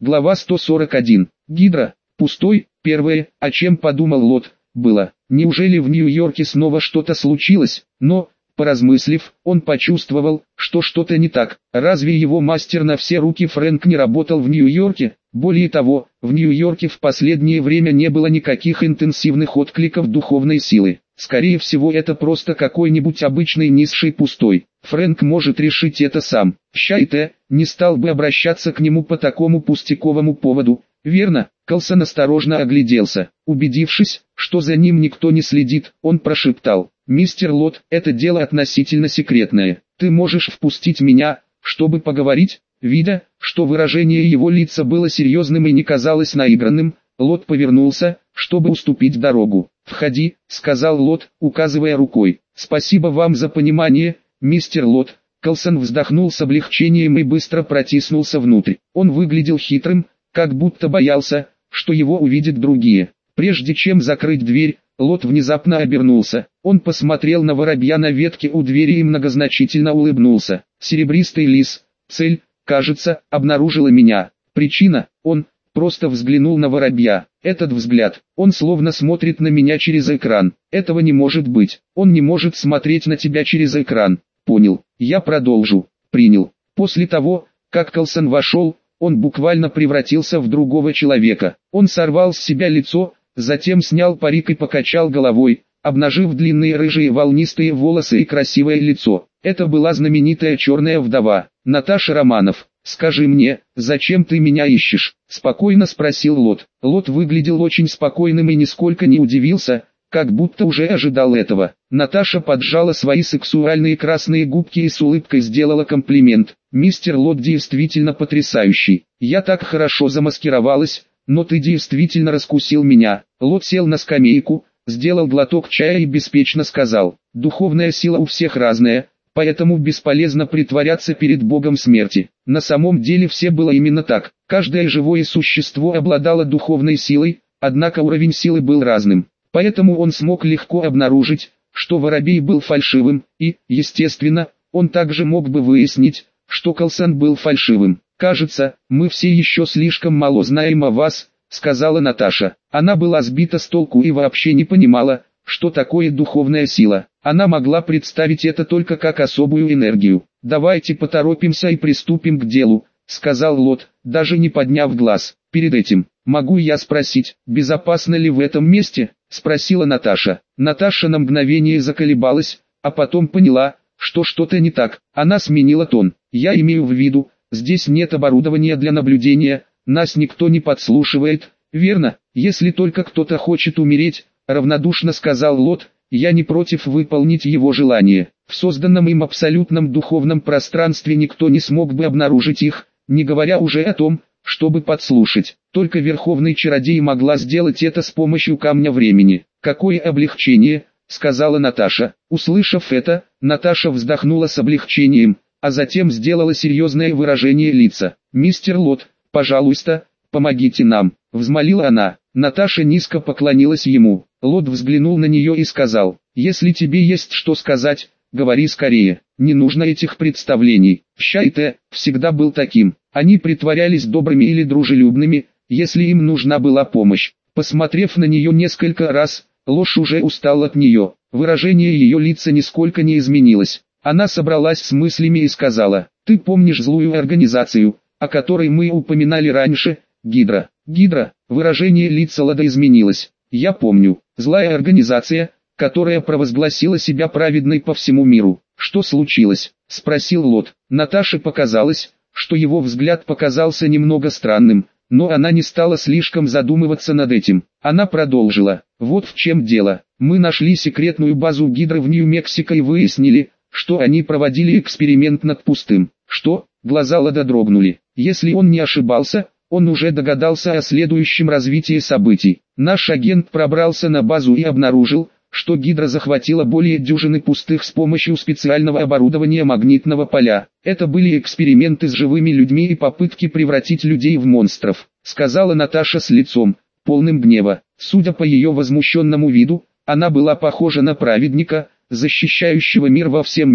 Глава 141. Гидра. Пустой. Первое, о чем подумал Лот, было: неужели в Нью-Йорке снова что-то случилось? Но, поразмыслив, он почувствовал, что что-то не так. Разве его мастер на все руки Фрэнк не работал в Нью-Йорке? Более того, в Нью-Йорке в последнее время не было никаких интенсивных откликов духовной силы. Скорее всего, это просто какой-нибудь обычный низший пустой. Фрэнк может решить это сам. Щайте, не стал бы обращаться к нему по такому пустяковому поводу. Верно? Колсон осторожно огляделся. Убедившись, что за ним никто не следит, он прошептал: «Мистер Лот, это дело относительно секретное. Ты можешь впустить меня, чтобы поговорить?» Видя, что выражение его лица было серьезным и не казалось наигранным, Лот повернулся, чтобы уступить дорогу. «Входи», — сказал Лот, указывая рукой. «Спасибо вам за понимание, мистер Лот». Колсон вздохнул с облегчением и быстро протиснулся внутрь. Он выглядел хитрым, как будто боялся, что его увидят другие. Прежде чем закрыть дверь, Лот внезапно обернулся. Он посмотрел на воробья на ветке у двери и многозначительно улыбнулся. «Серебристый лис, цель, кажется, обнаружила меня. Причина?» Он просто взглянул на воробья. «Этот взгляд, он словно смотрит на меня через экран. Этого не может быть. Он не может смотреть на тебя через экран». «Понял. Я продолжу». «Принял». После того, как Колсон вошел, он буквально превратился в другого человека. Он сорвал с себя лицо, затем снял парик и покачал головой, обнажив длинные рыжие волнистые волосы и красивое лицо. Это была знаменитая черная вдова, Наташа Романов. «Скажи мне, зачем ты меня ищешь?» – спокойно спросил Лот. Лот выглядел очень спокойным и нисколько не удивился, как будто уже ожидал этого. Наташа поджала свои сексуальные красные губки и с улыбкой сделала комплимент. «Мистер Лот действительно потрясающий. Я так хорошо замаскировалась, но ты действительно раскусил меня». Лот сел на скамейку, сделал глоток чая и беспечно сказал: «Духовная сила у всех разная, поэтому бесполезно притворяться перед Богом смерти». На самом деле все было именно так. Каждое живое существо обладало духовной силой, однако уровень силы был разным. Поэтому он смог легко обнаружить, что воробей был фальшивым, и, естественно, он также мог бы выяснить, что Колсон был фальшивым. «Кажется, мы все еще слишком мало знаем о вас», — сказала Наташа. Она была сбита с толку и вообще не понимала, что такое духовная сила. Она могла представить это только как особую энергию. «Давайте поторопимся и приступим к делу», — сказал Лот, даже не подняв глаз. «Перед этим, могу я спросить, безопасно ли в этом месте?» — спросила Наташа. Наташа на мгновение заколебалась, а потом поняла, что что-то не так. Она сменила тон. «Я имею в виду, здесь нет оборудования для наблюдения, нас никто не подслушивает, верно? Если только кто-то хочет умереть», — равнодушно сказал Лот. «Я не против выполнить его желание. В созданном им абсолютном духовном пространстве никто не смог бы обнаружить их, не говоря уже о том, чтобы подслушать. Только Верховный Чародей могла сделать это с помощью камня времени». «Какое облегчение», — сказала Наташа. Услышав это, Наташа вздохнула с облегчением, а затем сделала серьезное выражение лица. «Мистер Лот, пожалуйста, помогите нам», — взмолила она. Наташа низко поклонилась ему. Лот взглянул на нее и сказал: «Если тебе есть что сказать, говори скорее, не нужно этих представлений». Щайте всегда был таким. Они притворялись добрыми или дружелюбными, если им нужна была помощь. Посмотрев на нее несколько раз, Ложь уже устал от нее. Выражение ее лица нисколько не изменилось. Она собралась с мыслями и сказала: «Ты помнишь злую организацию, о которой мы упоминали раньше, Гидра?» «Гидра», выражение лица Лода изменилось. «Я помню, злая организация, которая провозгласила себя праведной по всему миру». «Что случилось?» — спросил Лот. Наташе показалось, что его взгляд показался немного странным, но она не стала слишком задумываться над этим. Она продолжила: «Вот в чем дело. Мы нашли секретную базу Гидры в Нью-Мексико и выяснили, что они проводили эксперимент над пустым». «Что?» — глаза Лода дрогнули. Если он не ошибался, он уже догадался о следующем развитии событий. Наш агент пробрался на базу и обнаружил, что Гидра захватила более дюжины пустых с помощью специального оборудования магнитного поля. Это были эксперименты с живыми людьми и попытки превратить людей в монстров, сказала Наташа с лицом, полным гнева. Судя по ее возмущенному виду, она была похожа на праведника, защищающего мир во всем мире,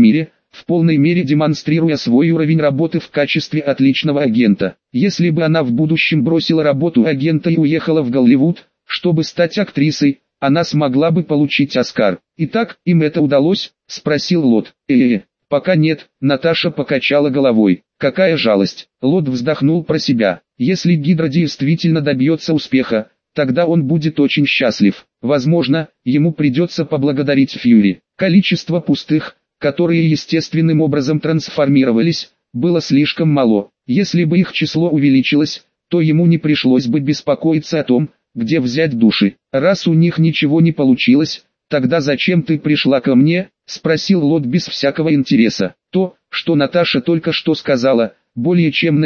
в полной мере демонстрируя свой уровень работы в качестве отличного агента. Если бы она в будущем бросила работу агента и уехала в Голливуд, чтобы стать актрисой, она смогла бы получить Оскар. «Итак, им это удалось?» – спросил Лот. Пока нет», – Наташа покачала головой. «Какая жалость!» – Лот вздохнул про себя. «Если Гидра действительно добьется успеха, тогда он будет очень счастлив. Возможно, ему придется поблагодарить Фьюри. Количество пустых, которые естественным образом трансформировались, было слишком мало. Если бы их число увеличилось, то ему не пришлось бы беспокоиться о том, где взять души. Раз у них ничего не получилось, тогда зачем ты пришла ко мне?» – спросил Лот без всякого интереса. То, что Наташа только что сказала, более чем на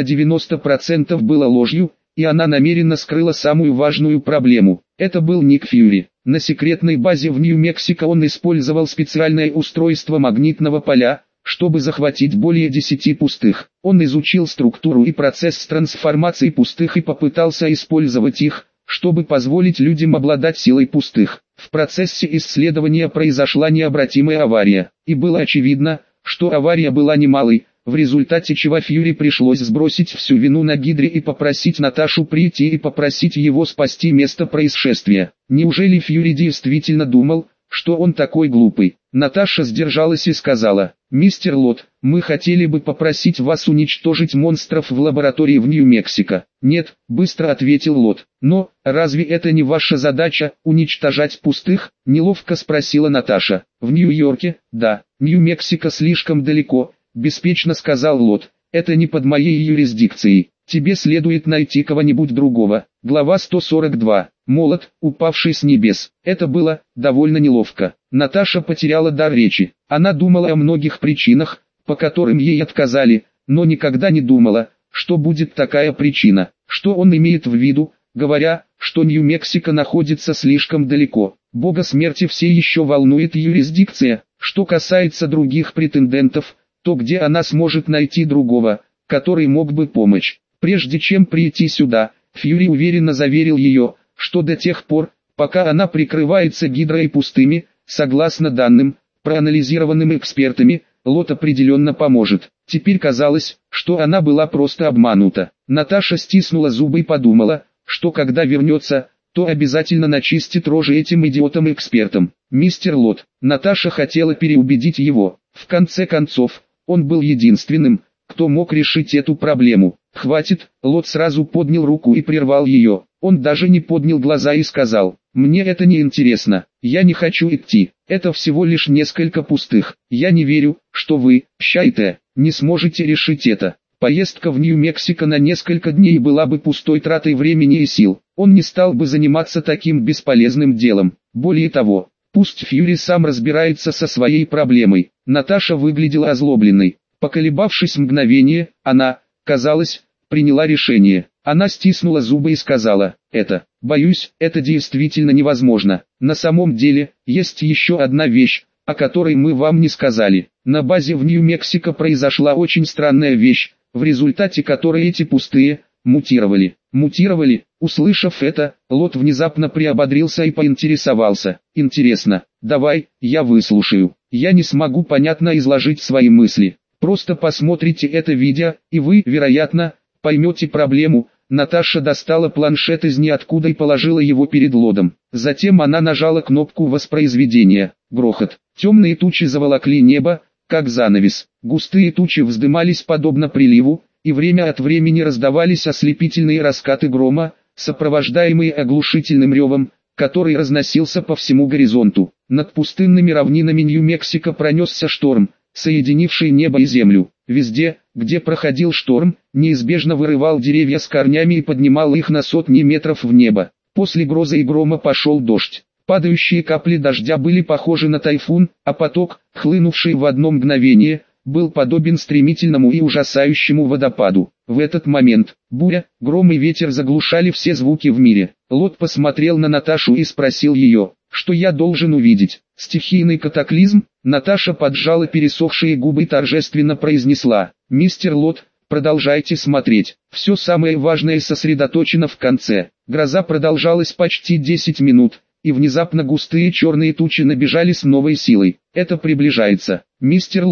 90% было ложью, и она намеренно скрыла самую важную проблему. Это был Ник Фьюри. На секретной базе в Нью-Мексико он использовал специальное устройство магнитного поля, чтобы захватить более 10 пустых. Он изучил структуру и процесс трансформации пустых и попытался использовать их, чтобы позволить людям обладать силой пустых. В процессе исследования произошла необратимая авария, и было очевидно, что авария была немалой, в результате чего Фьюри пришлось сбросить всю вину на Гидре и попросить Наташу прийти и попросить его спасти место происшествия. Неужели Фьюри действительно думал, что он такой глупый? Наташа сдержалась и сказала: «Мистер Лот, мы хотели бы попросить вас уничтожить монстров в лаборатории в Нью-Мексико». «Нет», — быстро ответил Лот. «Но, разве это не ваша задача, уничтожать пустых?» — неловко спросила Наташа. «В Нью-Йорке, да, Нью-Мексико слишком далеко», — беспечно сказал Лот. «Это не под моей юрисдикцией. Тебе следует найти кого-нибудь другого». Глава 142. Молот, упавший с небес. Это было довольно неловко. Наташа потеряла дар речи. Она думала о многих причинах, по которым ей отказали, но никогда не думала, что будет такая причина. Что он имеет в виду, говоря, что Нью-Мексико находится слишком далеко? Бога смерти все еще волнует юрисдикция. Что касается других претендентов, то где она сможет найти другого, который мог бы помочь? Прежде чем прийти сюда, Фьюри уверенно заверил ее, что до тех пор, пока она прикрывается Гидрой пустыми, согласно данным, проанализированным экспертами, Лот определенно поможет. Теперь казалось, что она была просто обманута. Наташа стиснула зубы и подумала, что когда вернется, то обязательно начистит рожи этим идиотам-экспертам. «Мистер Лот», Наташа хотела переубедить его. В конце концов, он был единственным, кто мог решить эту проблему. «Хватит», Лот сразу поднял руку и прервал ее. Он даже не поднял глаза и сказал: «Мне это не интересно, я не хочу идти, это всего лишь несколько пустых. Я не верю, что вы, Щайте, не сможете решить это». Поездка в Нью-Мексико на несколько дней была бы пустой тратой времени и сил. Он не стал бы заниматься таким бесполезным делом. Более того, пусть Фьюри сам разбирается со своей проблемой. Наташа выглядела озлобленной. Поколебавшись мгновение, она, казалось, приняла решение. Она стиснула зубы и сказала: боюсь, это действительно невозможно. На самом деле, есть еще одна вещь, о которой мы вам не сказали. На базе в Нью-Мексико произошла очень странная вещь, в результате которой эти пустые мутировали. Мутировали? Услышав это, Лот внезапно приободрился и поинтересовался: «Интересно, давай, я выслушаю. Я не смогу понятно изложить свои мысли. Просто посмотрите это видео, и вы, вероятно, поймете проблему». Наташа достала планшет из ниоткуда и положила его перед Лотом. Затем она нажала кнопку воспроизведения. Грохот. Темные тучи заволокли небо, как занавес. Густые тучи вздымались подобно приливу, и время от времени раздавались ослепительные раскаты грома, сопровождаемые оглушительным ревом, который разносился по всему горизонту. Над пустынными равнинами Нью-Мексико пронесся шторм, соединивший небо и землю. Везде, где проходил шторм, неизбежно вырывал деревья с корнями и поднимал их на сотни метров в небо. После грозы и грома пошел дождь. Падающие капли дождя были похожи на тайфун, а поток, хлынувший в одно мгновение, был подобен стремительному и ужасающему водопаду. В этот момент, буря, гром и ветер заглушали все звуки в мире. Лот посмотрел на Наташу и спросил ее: «Что я должен увидеть? Стихийный катаклизм?» Наташа поджала пересохшие губы и торжественно произнесла: «Мистер Лот, продолжайте смотреть. Все самое важное сосредоточено в конце». Гроза продолжалась почти 10 минут, и внезапно густые черные тучи набежали с новой силой. «Это приближается. Мистер Лот,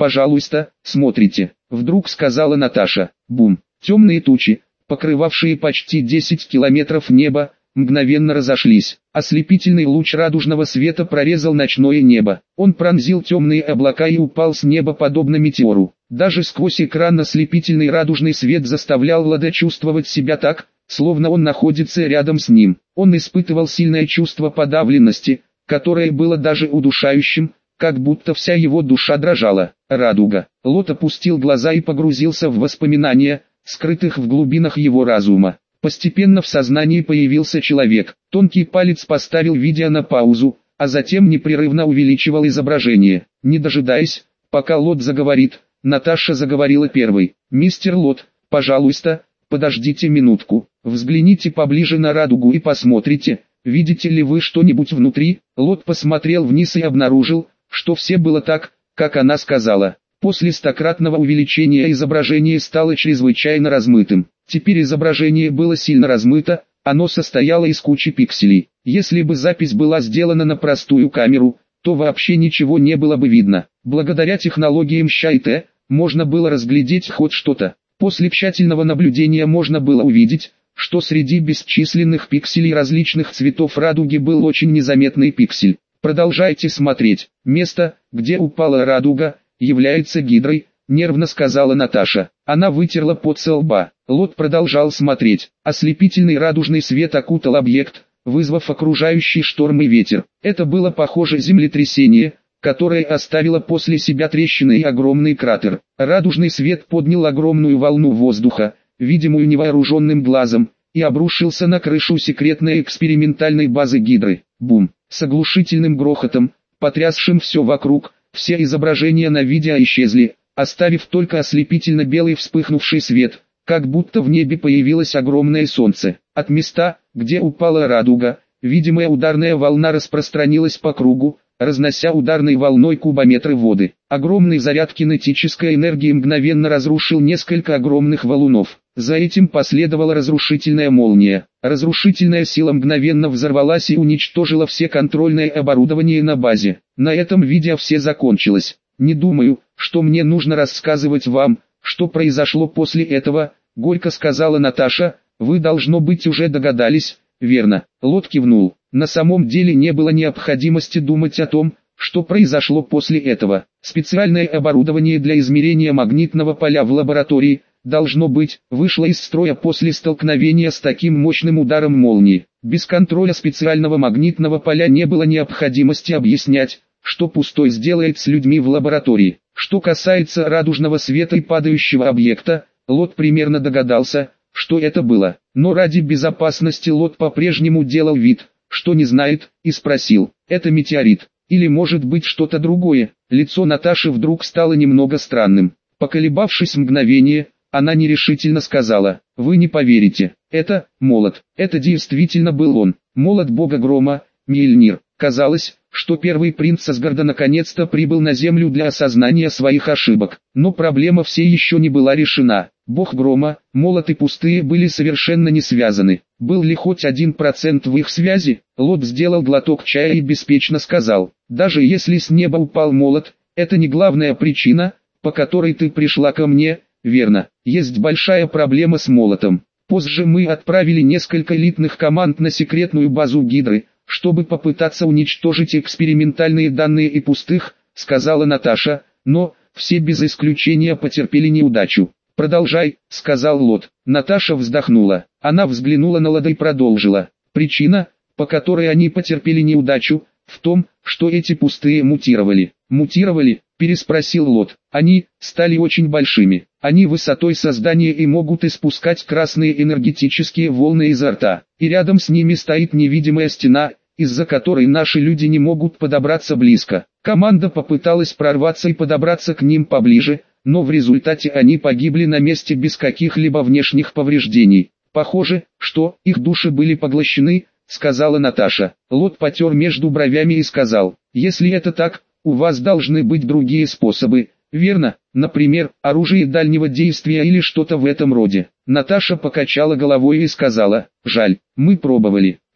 пожалуйста, смотрите», — вдруг сказала Наташа. Бум! Темные тучи, покрывавшие почти 10 километров неба, мгновенно разошлись. Ослепительный луч радужного света прорезал ночное небо. Он пронзил темные облака и упал с неба подобно метеору. Даже сквозь экран ослепительный радужный свет заставлял Влада чувствовать себя так, словно он находится рядом с ним. Он испытывал сильное чувство подавленности, которое было даже удушающим, как будто вся его душа дрожала. Радуга. Лот опустил глаза и погрузился в воспоминания, скрытых в глубинах его разума. Постепенно в сознании появился человек. Тонкий палец поставил видео на паузу, а затем непрерывно увеличивал изображение. Не дожидаясь, пока Лот заговорит, Наташа заговорила первой. «Мистер Лот, пожалуйста, подождите минутку. Взгляните поближе на радугу и посмотрите, видите ли вы что-нибудь внутри?» Лот посмотрел вниз и обнаружил, что все было так, как она сказала. После стократного увеличения изображение стало чрезвычайно размытым. Теперь изображение было сильно размыто, оно состояло из кучи пикселей. Если бы запись была сделана на простую камеру, то вообще ничего не было бы видно. Благодаря технологиям ЩАИТ, можно было разглядеть хоть что-то. После тщательного наблюдения можно было увидеть, что среди бесчисленных пикселей различных цветов радуги был очень незаметный пиксель. Продолжайте смотреть. Место, где упала радуга, является гидрой, нервно сказала Наташа. Она вытерла пот со лба. Лот продолжал смотреть. Ослепительный радужный свет окутал объект, вызвав окружающий шторм и ветер. Это было похоже землетрясение, которое оставило после себя трещины и огромный кратер. Радужный свет поднял огромную волну воздуха, видимую невооруженным глазом, и обрушился на крышу секретной экспериментальной базы гидры. Бум! С оглушительным грохотом, потрясшим все вокруг, все изображения на видео исчезли, оставив только ослепительно-белый вспыхнувший свет, как будто в небе появилось огромное солнце. От места, где упала радуга, видимая ударная волна распространилась по кругу, разнося ударной волной кубометры воды. Огромный заряд кинетической энергии мгновенно разрушил несколько огромных валунов. За этим последовала разрушительная молния. Разрушительная сила мгновенно взорвалась и уничтожила все контрольное оборудование на базе. На этом видео все закончилось. Не думаю, что мне нужно рассказывать вам, что произошло после этого, горько сказала Наташа. Вы, должно быть, уже догадались, верно? Лот кивнул. На самом деле не было необходимости думать о том, что произошло после этого. Специальное оборудование для измерения магнитного поля в лаборатории, должно быть, вышло из строя после столкновения с таким мощным ударом молнии. Без контроля специального магнитного поля не было необходимости объяснять, что пустой сделает с людьми в лаборатории. Что касается радужного света и падающего объекта, Лот примерно догадался, что это было. Но ради безопасности Лот по-прежнему делал вид, что не знает, и спросил: «Это метеорит? Или может быть что-то другое?» Лицо Наташи вдруг стало немного странным. Поколебавшись мгновение, она нерешительно сказала: «Вы не поверите, это молот». Это действительно был он, молот бога грома, Мьёльнир. Казалось, что первый принц Асгарда наконец-то прибыл на землю для осознания своих ошибок. Но проблема все еще не была решена. Бог грома, молот и пустые были совершенно не связаны. Был ли хоть 1% в их связи? Лот сделал глоток чая и беспечно сказал: «Даже если с неба упал молот, это не главная причина, по которой ты пришла ко мне, верно? Есть большая проблема с молотом. Позже мы отправили несколько элитных команд на секретную базу Гидры, чтобы попытаться уничтожить экспериментальные данные и пустых», — сказала Наташа, «но все без исключения потерпели неудачу». «Продолжай», — сказал Лот. Наташа вздохнула. Она взглянула на Лода и продолжила. «Причина, по которой они потерпели неудачу, в том, что эти пустые мутировали». «Мутировали?» — переспросил Лот. «Они стали очень большими. Они высотой создания и могут испускать красные энергетические волны изо рта. И рядом с ними стоит невидимая стена, из-за которой наши люди не могут подобраться близко. Команда попыталась прорваться и подобраться к ним поближе, но в результате они погибли на месте без каких-либо внешних повреждений. Похоже, что их души были поглощены», — сказала Наташа. Лот потер между бровями и сказал: «Если это так, у вас должны быть другие способы, верно? Например, оружие дальнего действия или что-то в этом роде». Наташа покачала головой и сказала: «Жаль, мы пробовали.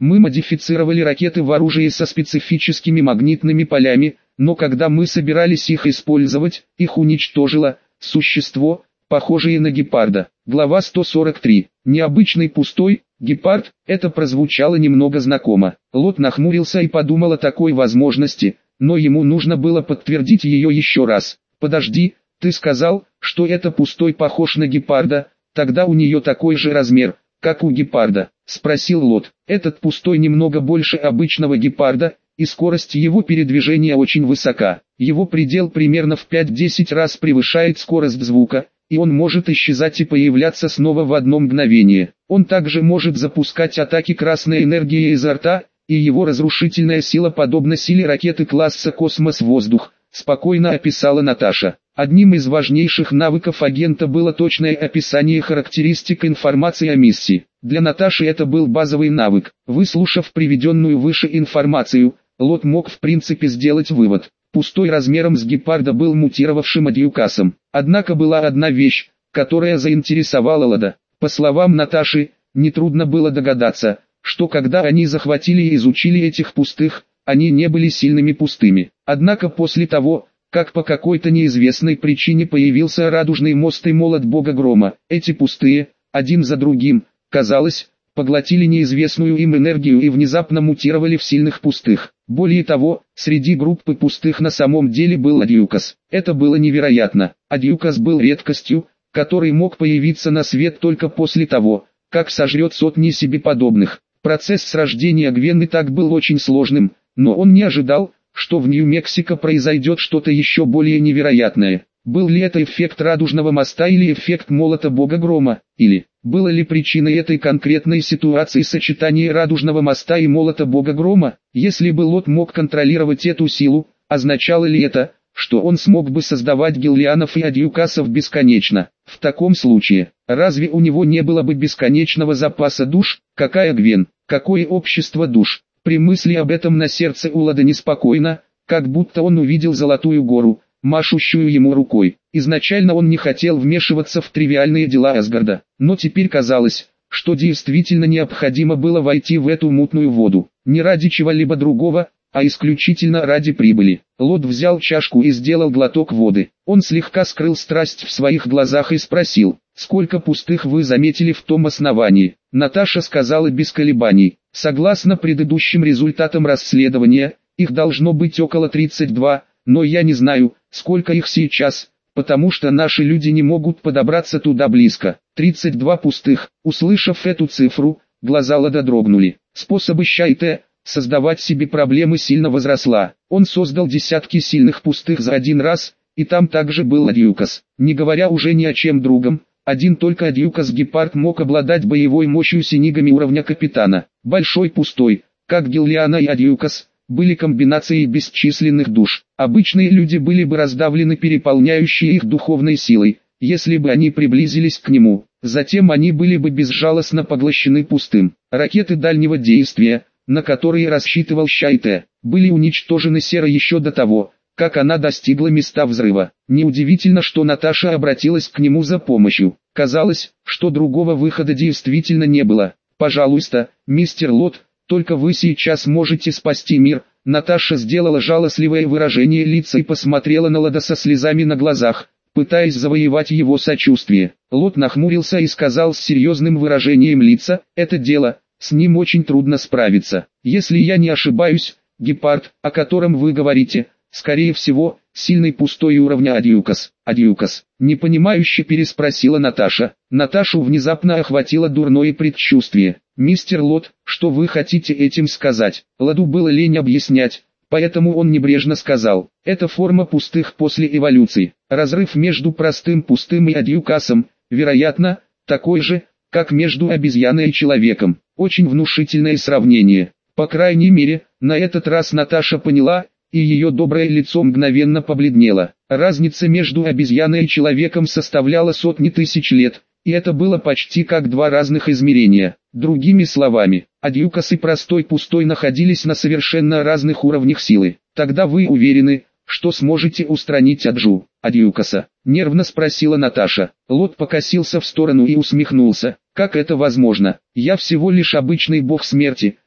Мы модифицировали ракеты в оружии со специфическими магнитными полями, но когда мы собирались их использовать, их уничтожило существо, похожее на гепарда. Глава 143. Необычный пустой гепард. Это прозвучало немного знакомо. Лот нахмурился и подумал о такой возможности, но ему нужно было подтвердить ее еще раз. Подожди, ты сказал, что это пустой похож на гепарда, тогда у нее такой же размер, как у гепарда, спросил Лот. Этот пустой немного больше обычного гепарда, и скорость его передвижения очень высока. Его предел примерно в 5-10 раз превышает скорость звука, и он может исчезать и появляться снова в одно мгновение. Он также может запускать атаки красной энергии изо рта, и его разрушительная сила подобна силе ракеты класса «Космос-воздух», спокойно описала Наташа. Одним из важнейших навыков агента было точное описание характеристик информации о миссии. Для Наташи это был базовый навык. Выслушав приведенную выше информацию, Лот мог в принципе сделать вывод. Пустой размером с гепарда был мутировавшим адъюкасом. Однако была одна вещь, которая заинтересовала Лода. По словам Наташи, нетрудно было догадаться, что когда они захватили и изучили этих пустых, они не были сильными пустыми. Однако после того, как по какой-то неизвестной причине появился радужный мост и молот бога грома, эти пустые, один за другим, казалось, поглотили неизвестную им энергию и внезапно мутировали в сильных пустых. Более того, среди группы пустых на самом деле был адъюкас. Это было невероятно. Адъюкас был редкостью, который мог появиться на свет только после того, как сожрет сотни себе подобных. Процесс с рождения Гвен и так был очень сложным, но он не ожидал, что в Нью-Мексико произойдет что-то еще более невероятное. Был ли это эффект радужного моста или эффект молота бога грома, или было ли причиной этой конкретной ситуации сочетание радужного моста и молота бога грома? Если бы Лот мог контролировать эту силу, означало ли это, что он смог бы создавать гиллианов и адъюкасов бесконечно? В таком случае, разве у него не было бы бесконечного запаса душ? Какая Гвен? Какое общество душ? При мысли об этом на сердце у Лода неспокойно, как будто он увидел золотую гору, машущую ему рукой. Изначально он не хотел вмешиваться в тривиальные дела Асгарда, но теперь казалось, что действительно необходимо было войти в эту мутную воду, не ради чего-либо другого, а исключительно ради прибыли. Лот взял чашку и сделал глоток воды. Он слегка скрыл страсть в своих глазах и спросил: «Сколько пустых вы заметили в том основании?» Наташа сказала без колебаний: «Согласно предыдущим результатам расследования, их должно быть около 32, но я не знаю, сколько их сейчас, потому что наши люди не могут подобраться туда близко». 32 пустых. Услышав эту цифру, глаза Лода дрогнули. Способы Щайте создавать себе проблемы сильно возросла. Он создал десятки сильных пустых за один раз, и там также был адъюкас. Не говоря уже ни о чем другом, один только адъюкас-гепард мог обладать боевой мощью синигами уровня капитана. Большой пустой, как Гиллиана и адъюкас, были комбинацией бесчисленных душ. Обычные люди были бы раздавлены переполняющей их духовной силой, если бы они приблизились к нему. Затем они были бы безжалостно поглощены пустым. Ракеты дальнего действия, на которые рассчитывал Щайте, были уничтожены Серой еще до того, как она достигла места взрыва. Неудивительно, что Наташа обратилась к нему за помощью. Казалось, что другого выхода действительно не было. «Пожалуйста, мистер Лот, только вы сейчас можете спасти мир». Наташа сделала жалостливое выражение лица и посмотрела на Лода со слезами на глазах, пытаясь завоевать его сочувствие. Лот нахмурился и сказал с серьезным выражением лица: «Это дело, с ним очень трудно справиться. Если я не ошибаюсь, гепард, о котором вы говорите, скорее всего, сильный пустой уровня адъюкас». «Адъюкас?» — непонимающе переспросила Наташа. Наташу внезапно охватило дурное предчувствие. «Мистер Лот, что вы хотите этим сказать?» Лоду было лень объяснять, поэтому он небрежно сказал: «Это форма пустых после эволюции. Разрыв между простым пустым и адъюкасом, вероятно, такой же, как между обезьяной и человеком». Очень внушительное сравнение. По крайней мере, на этот раз Наташа поняла, и ее доброе лицо мгновенно побледнело. Разница между обезьяной и человеком составляла сотни тысяч лет, и это было почти как два разных измерения. Другими словами, адъюкас и простой пустой находились на совершенно разных уровнях силы. «Тогда вы уверены, что сможете устранить адъюкаса?» — нервно спросила Наташа. Лот покосился в сторону и усмехнулся. «Как это возможно? Я всего лишь обычный бог смерти,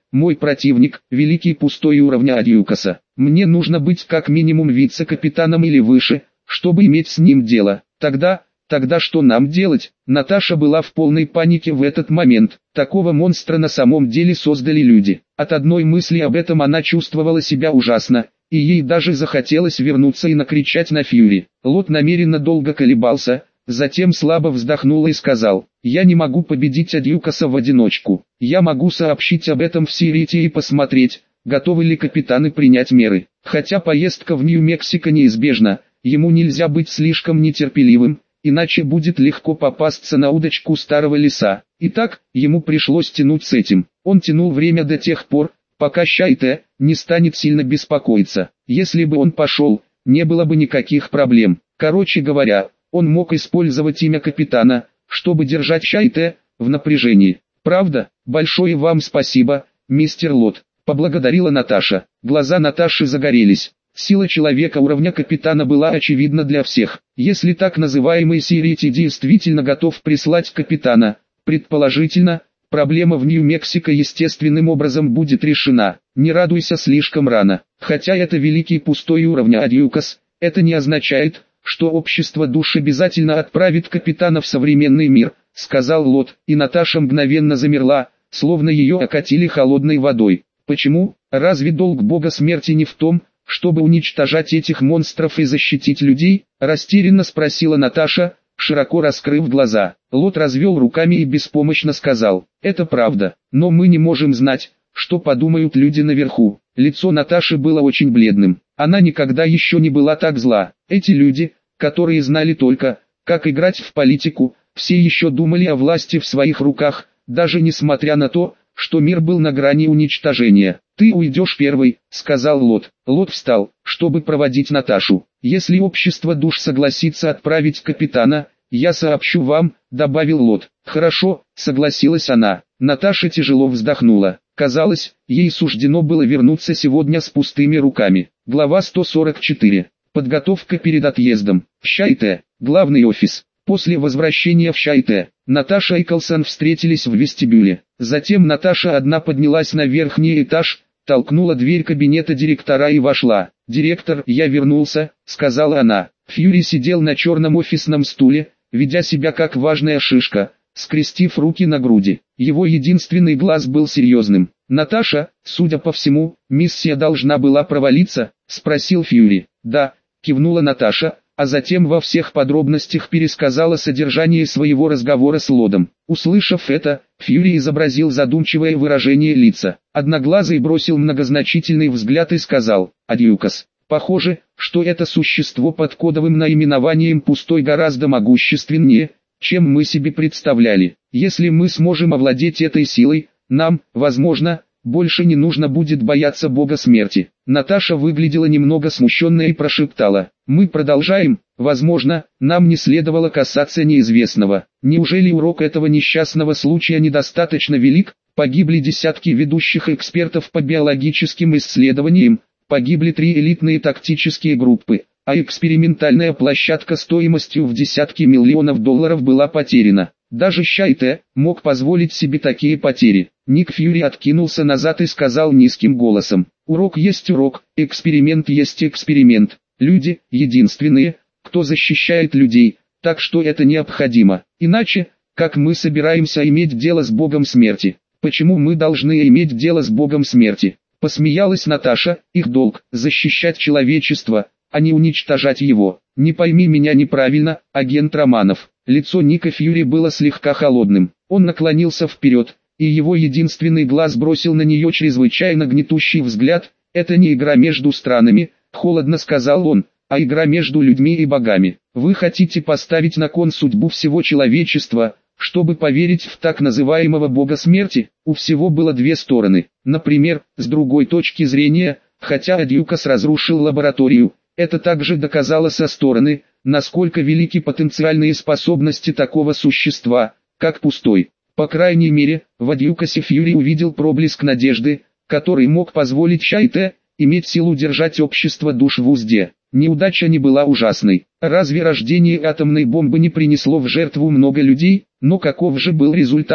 мой противник, великий пустой уровня Адьюкаса. Мне нужно быть как минимум вице-капитаном или выше, чтобы иметь с ним дело. Тогда что нам делать? Наташа была в полной панике в этот момент. Такого монстра на самом деле создали люди. От одной мысли об этом она чувствовала себя ужасно, и ей даже захотелось вернуться и накричать на Фьюри. Лот намеренно долго колебался, затем слабо вздохнул и сказал: «Я не могу победить Адьюкаса в одиночку. Я могу сообщить об этом в Сирите и посмотреть, готовы ли капитаны принять меры. Хотя поездка в Нью-Мексико неизбежна, ему нельзя быть слишком нетерпеливым, иначе будет легко попасться на удочку старого лиса». Итак, ему пришлось тянуть с этим. Он тянул время до тех пор, пока Шайте не станет сильно беспокоиться. Если бы он пошел, не было бы никаких проблем. Короче говоря, он мог использовать имя капитана, чтобы держать Шайте в напряжении. «Правда? Большое вам спасибо, мистер Лот», — поблагодарила Наташа. Глаза Наташи загорелись. Сила человека уровня капитана была очевидна для всех. Если так называемый Сирити действительно готов прислать капитана, предположительно, проблема в Нью-Мексико естественным образом будет решена. Не радуйся слишком рано. Хотя это великий пустой уровня Адьюкас, это не означает, что общество душ обязательно отправит капитана в современный мир, сказал Лот, и Наташа мгновенно замерла, словно ее окатили холодной водой. Почему? Разве долг бога смерти не в том, чтобы уничтожать этих монстров и защитить людей? Растерянно спросила Наташа, широко раскрыв глаза. Лот развел руками и беспомощно сказал: «Это правда, но мы не можем знать, что подумают люди наверху». Лицо Наташи было очень бледным. Она никогда еще не была так зла. Эти люди, которые знали только, как играть в политику, все еще думали о власти в своих руках, даже несмотря на то, что мир был на грани уничтожения. «Ты уйдешь первый», — сказал Лот. Лот встал, чтобы проводить Наташу. «Если общество душ согласится отправить капитана, я сообщу вам», — добавил Лот. «Хорошо», — согласилась она. Наташа тяжело вздохнула. Казалось, ей суждено было вернуться сегодня с пустыми руками. Глава 144. Подготовка перед отъездом. Шайте. Главный офис. После возвращения в Шайте, Наташа и Колсон встретились в вестибюле. Затем Наташа одна поднялась на верхний этаж, толкнула дверь кабинета директора и вошла. «Директор, я вернулся», — сказала она. Фьюри сидел на черном офисном стуле, ведя себя как важная шишка, скрестив руки на груди. Его единственный глаз был серьезным. «Наташа, судя по всему, миссия должна была провалиться?» — спросил Фьюри. «Да», — кивнула Наташа, а затем во всех подробностях пересказала содержание своего разговора с Лодом. Услышав это, Фьюри изобразил задумчивое выражение лица. Одноглазый бросил многозначительный взгляд и сказал: «Адьюкас. Похоже, что это существо под кодовым наименованием Пустой гораздо могущественнее, чем мы себе представляли. Если мы сможем овладеть этой силой, нам, возможно, больше не нужно будет бояться бога смерти». Наташа выглядела немного смущенной и прошептала: «Мы продолжаем, возможно, нам не следовало касаться неизвестного. Неужели урок этого несчастного случая недостаточно велик? Погибли десятки ведущих экспертов по биологическим исследованиям, погибли 3 элитные тактические группы, а экспериментальная площадка стоимостью в десятки миллионов долларов была потеряна. Даже Шайте мог позволить себе такие потери». Ник Фьюри откинулся назад и сказал низким голосом: «Урок есть урок, эксперимент есть эксперимент. Люди – единственные, кто защищает людей, так что это необходимо. Иначе, как мы собираемся иметь дело с богом смерти? Почему мы должны иметь дело с богом смерти?» Посмеялась Наташа. «Их долг – защищать человечество, а не уничтожать его. Не пойми меня неправильно, агент Романов». Лицо Ника Фьюри было слегка холодным. Он наклонился вперед, и его единственный глаз бросил на нее чрезвычайно гнетущий взгляд. «Это не игра между странами», — холодно сказал он, — «а игра между людьми и богами. Вы хотите поставить на кон судьбу всего человечества, чтобы поверить в так называемого бога смерти?» У всего было две стороны. Например, с другой точки зрения, хотя Адьюкас разрушил лабораторию, это также доказало со стороны, насколько велики потенциальные способности такого существа, как Пустой. По крайней мере, в Адьюкасе Фьюри увидел проблеск надежды, который мог позволить Шайте иметь силу держать общество душ в узде. Неудача не была ужасной. Разве рождение атомной бомбы не принесло в жертву много людей? Но каков же был результат?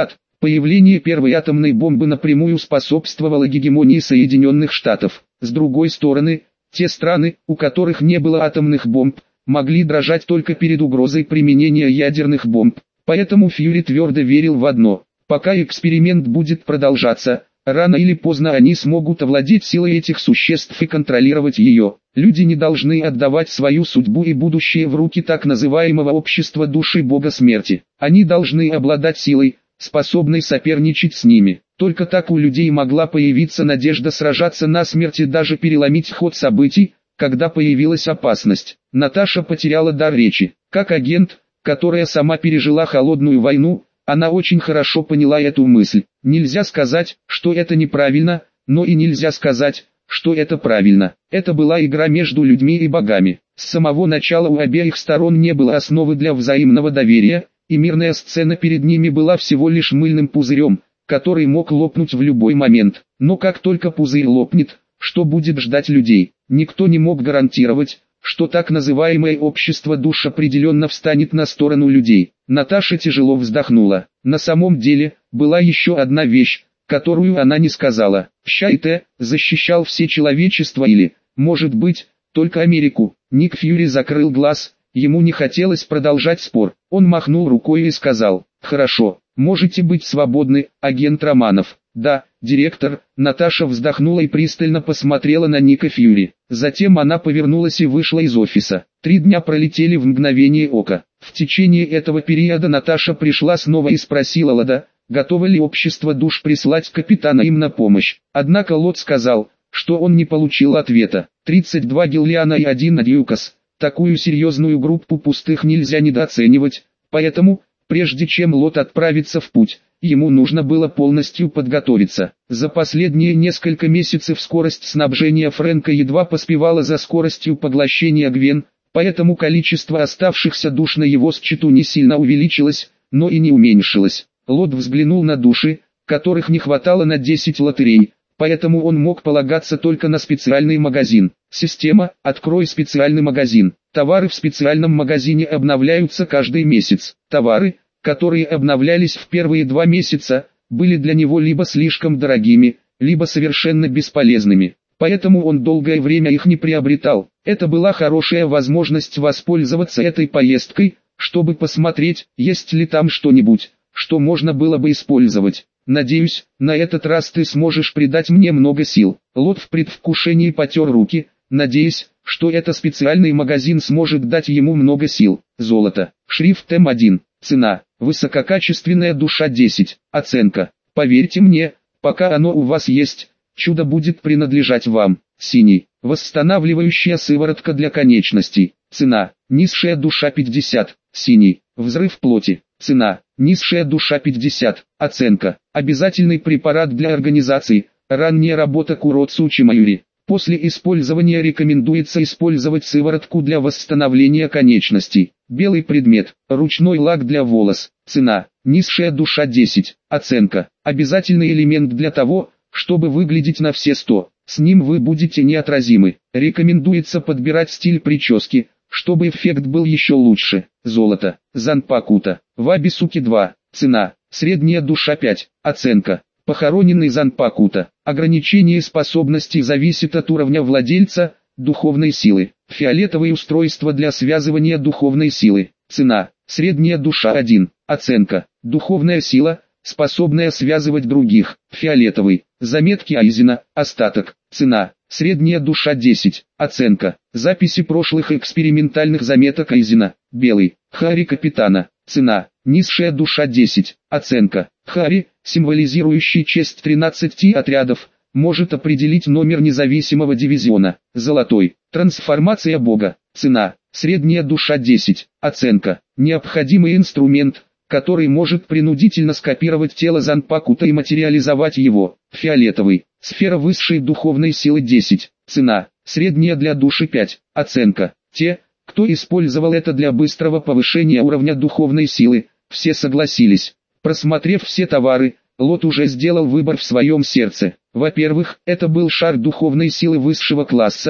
Появление первой атомной бомбы напрямую способствовало гегемонии Соединенных Штатов. С другой стороны, те страны, у которых не было атомных бомб, могли дрожать только перед угрозой применения ядерных бомб. Поэтому Фьюри твердо верил в одно: пока эксперимент будет продолжаться, рано или поздно они смогут овладеть силой этих существ и контролировать ее. Люди не должны отдавать свою судьбу и будущее в руки так называемого общества души бога смерти. Они должны обладать силой, способной соперничать с ними. Только так у людей могла появиться надежда сражаться насмерть и даже переломить ход событий, когда появилась опасность. Наташа потеряла дар речи. Как агент, которая сама пережила холодную войну, она очень хорошо поняла эту мысль. Нельзя сказать, что это неправильно, но и нельзя сказать, что это правильно. Это была игра между людьми и богами. С самого начала у обеих сторон не было основы для взаимного доверия, и мирная сцена перед ними была всего лишь мыльным пузырем, который мог лопнуть в любой момент. Но как только пузырь лопнет, что будет ждать людей? Никто не мог гарантировать, что так называемое общество душ определенно встанет на сторону людей. Наташа тяжело вздохнула. На самом деле, была еще одна вещь, которую она не сказала. Щайте защищал все человечество или, может быть, только Америку. Ник Фьюри закрыл глаз, ему не хотелось продолжать спор. Он махнул рукой и сказал: «Хорошо, можете быть свободны, агент Романов». «Да, директор». Наташа вздохнула и пристально посмотрела на Ника Фьюри. Затем она повернулась и вышла из офиса. 3 дня пролетели в мгновение ока. В течение этого периода Наташа пришла снова и спросила Лода, готово ли общество душ прислать капитана им на помощь. Однако Лод сказал, что он не получил ответа. 32 Гиллиана и 1 Адьюкас. Такую серьезную группу пустых нельзя недооценивать, поэтому, прежде чем Лот отправится в путь, ему нужно было полностью подготовиться. За последние несколько месяцев скорость снабжения Фрэнка едва поспевала за скоростью поглощения Гвен, поэтому количество оставшихся душ на его счету не сильно увеличилось, но и не уменьшилось. Лот взглянул на души, которых не хватало на 10 лотерей, поэтому он мог полагаться только на специальный магазин. Система «Открой специальный магазин». Товары в специальном магазине обновляются каждый месяц. Товары, которые обновлялись в первые 2 месяца, были для него либо слишком дорогими, либо совершенно бесполезными. Поэтому он долгое время их не приобретал. Это была хорошая возможность воспользоваться этой поездкой, чтобы посмотреть, есть ли там что-нибудь, что можно было бы использовать. «Надеюсь, на этот раз ты сможешь придать мне много сил». Лот в предвкушении потер руки, надеясь, что это специальный магазин сможет дать ему много сил. Золото. Шрифт М1. Цена. Высококачественная душа 10. Оценка. Поверьте мне, пока оно у вас есть, чудо будет принадлежать вам. Синий. Восстанавливающая сыворотка для конечностей. Цена. Низшая душа 50. Синий. Взрыв плоти. Цена. Низшая душа 50. Оценка. Обязательный препарат для организации. Ранняя работа Куроцу Чимаюри. После использования рекомендуется использовать сыворотку для восстановления конечностей. Белый предмет. Ручной лак для волос. Цена. Низшая душа 10. Оценка. Обязательный элемент для того, чтобы выглядеть на все 100. С ним вы будете неотразимы. Рекомендуется подбирать стиль прически, чтобы эффект был еще лучше. Золото. Занпакута. Ваби-суки 2. Цена. Средняя душа 5. Оценка. Похороненный Занпакута. Ограничение способностей зависит от уровня владельца, духовной силы. Фиолетовое устройство для связывания духовной силы. Цена. Средняя душа 1. Оценка. Духовная сила, способная связывать других. Фиолетовый. Заметки Айзена. Остаток. Цена. Средняя душа 10. Оценка. Записи прошлых экспериментальных заметок Айзена. Белый. Хари капитана. Цена. Низшая душа 10. Оценка. Хари, символизирующий честь 13 отрядов, может определить номер независимого дивизиона. Золотой. Трансформация бога. Цена. Средняя душа 10. Оценка. Необходимый инструмент, который может принудительно скопировать тело Занпакута и материализовать его. Фиолетовый. Сфера высшей духовной силы 10. Цена. Средняя для души 5. Оценка. Те, кто использовал это для быстрого повышения уровня духовной силы, все согласились. Просмотрев все товары, Лот уже сделал выбор в своем сердце. Во-первых, это был шар духовной силы высшего класса,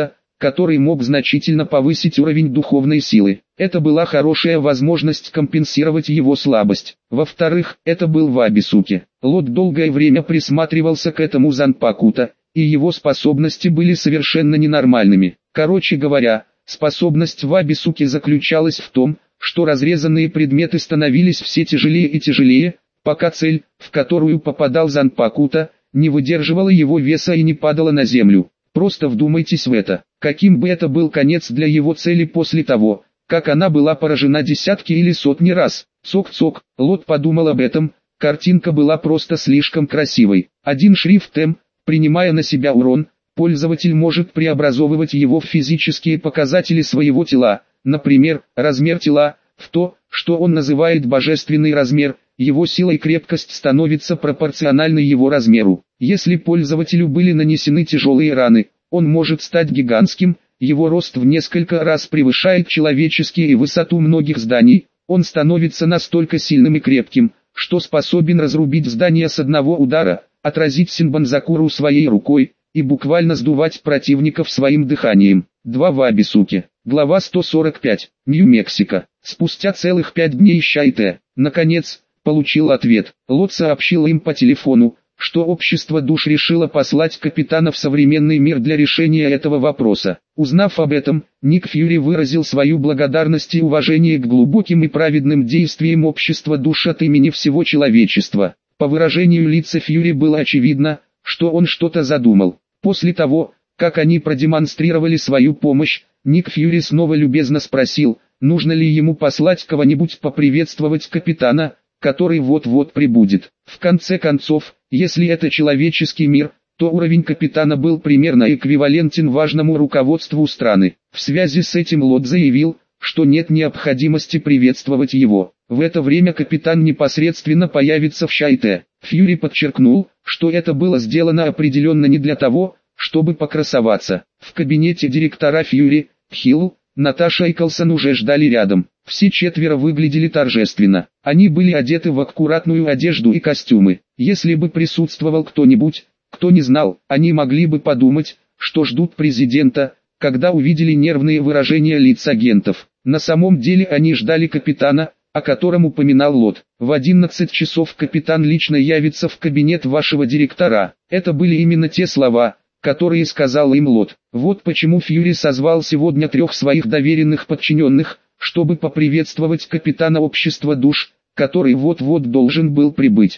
который мог значительно повысить уровень духовной силы. Это была хорошая возможность компенсировать его слабость. Во-вторых, это был Вабисуки. Лот долгое время присматривался к этому Занпакуто, и его способности были совершенно ненормальными. Короче говоря, способность Вабисуки заключалась в том, что разрезанные предметы становились все тяжелее и тяжелее, пока цель, в которую попадал Занпакуто, не выдерживала его веса и не падала на землю. Просто вдумайтесь в это. Каким бы это был конец для его цели после того, как она была поражена десятки или сотни раз. Цок-цок, Лот подумал об этом, картинка была просто слишком красивой. Один шрифт М, принимая на себя урон, пользователь может преобразовывать его в физические показатели своего тела, например, размер тела, в то, что он называет божественный размер, его сила и крепкость становятся пропорциональны его размеру. Если пользователю были нанесены тяжелые раны, он может стать гигантским, его рост в несколько раз превышает человеческий и высоту многих зданий, он становится настолько сильным и крепким, что способен разрубить здание с одного удара, отразить Синбанзакуру своей рукой, и буквально сдувать противников своим дыханием. 2 Вабисуки. Глава 145. Нью-Мексико. Спустя целых 5 дней Шайте, наконец, получил ответ. Лот сообщил им по телефону, что общество душ решило послать капитана в современный мир для решения этого вопроса. Узнав об этом, Ник Фьюри выразил свою благодарность и уважение к глубоким и праведным действиям общества душ от имени всего человечества. По выражению лица Фьюри было очевидно, что он что-то задумал. После того, как они продемонстрировали свою помощь, Ник Фьюри снова любезно спросил, нужно ли ему послать кого-нибудь поприветствовать капитана, который вот-вот прибудет. В конце концов, если это человеческий мир, то уровень капитана был примерно эквивалентен важному руководству страны. В связи с этим Лот заявил, что нет необходимости приветствовать его. В это время капитан непосредственно появится в Шайте. Фьюри подчеркнул, что это было сделано определенно не для того, чтобы покрасоваться. В кабинете директора Фьюри, Хилл, Наташа и Колсон уже ждали рядом. Все четверо выглядели торжественно. Они были одеты в аккуратную одежду и костюмы. Если бы присутствовал кто-нибудь, кто не знал, они могли бы подумать, что ждут президента, когда увидели нервные выражения лиц агентов. На самом деле они ждали капитана, о котором упоминал Лот. В 11 часов капитан лично явится в кабинет вашего директора. Это были именно те слова, которые сказал им Лот. Вот почему Фьюри созвал сегодня 3 своих доверенных подчиненных, чтобы поприветствовать капитана общества душ, который вот-вот должен был прибыть.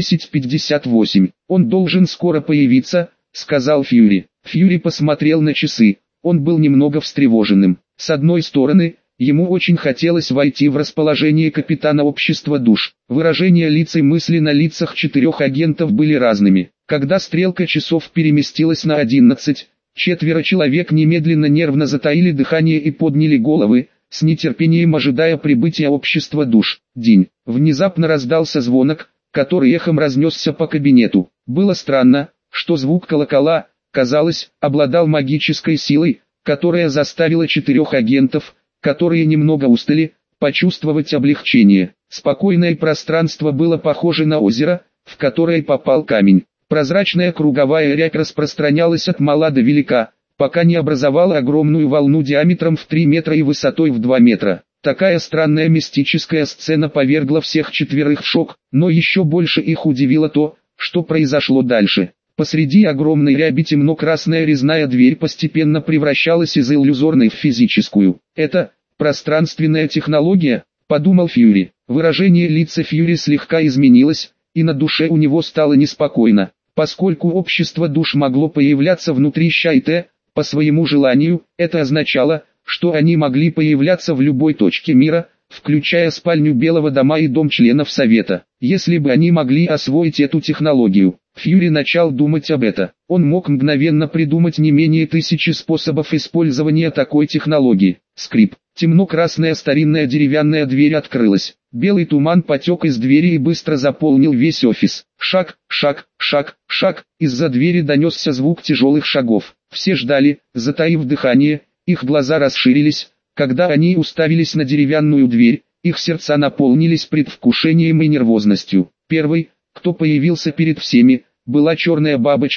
10:58. Он должен скоро появиться, сказал Фьюри. Фьюри посмотрел на часы. Он был немного встревоженным. С одной стороны, ему очень хотелось войти в расположение капитана общества душ. Выражения лиц и мысли на лицах 4 агентов были разными. Когда стрелка часов переместилась на 11, 4 человек немедленно нервно затаили дыхание и подняли головы, с нетерпением ожидая прибытия общества душ. День. Внезапно раздался звонок, который эхом разнесся по кабинету. Было странно, что звук колокола, казалось, обладал магической силой, которая заставила 4 агентов, которые немного устали, почувствовать облегчение. Спокойное пространство было похоже на озеро, в которое попал камень. Прозрачная круговая рябь распространялась от мала до велика, пока не образовала огромную волну диаметром в 3 метра и высотой в 2 метра. Такая странная мистическая сцена повергла всех 4 в шок, но еще больше их удивило то, что произошло дальше. Посреди огромной ряби темно-красная резная дверь постепенно превращалась из иллюзорной в физическую. «Это пространственная технология», — подумал Фьюри. Выражение лица Фьюри слегка изменилось, и на душе у него стало неспокойно. Поскольку общество душ могло появляться внутри Шайте, по своему желанию, это означало, что они могли появляться в любой точке мира, включая спальню Белого дома и дом членов Совета. Если бы они могли освоить эту технологию, Фьюри начал думать об этом. Он мог мгновенно придумать не менее 1000 способов использования такой технологии. Скрип. Темно-красная старинная деревянная дверь открылась. Белый туман потек из двери и быстро заполнил весь офис. Шаг, шаг, шаг, шаг. Из-за двери донесся звук тяжелых шагов. Все ждали, затаив дыхание, их глаза расширились, когда они уставились на деревянную дверь, их сердца наполнились предвкушением и нервозностью. Первый, кто появился перед всеми, была черная бабочка,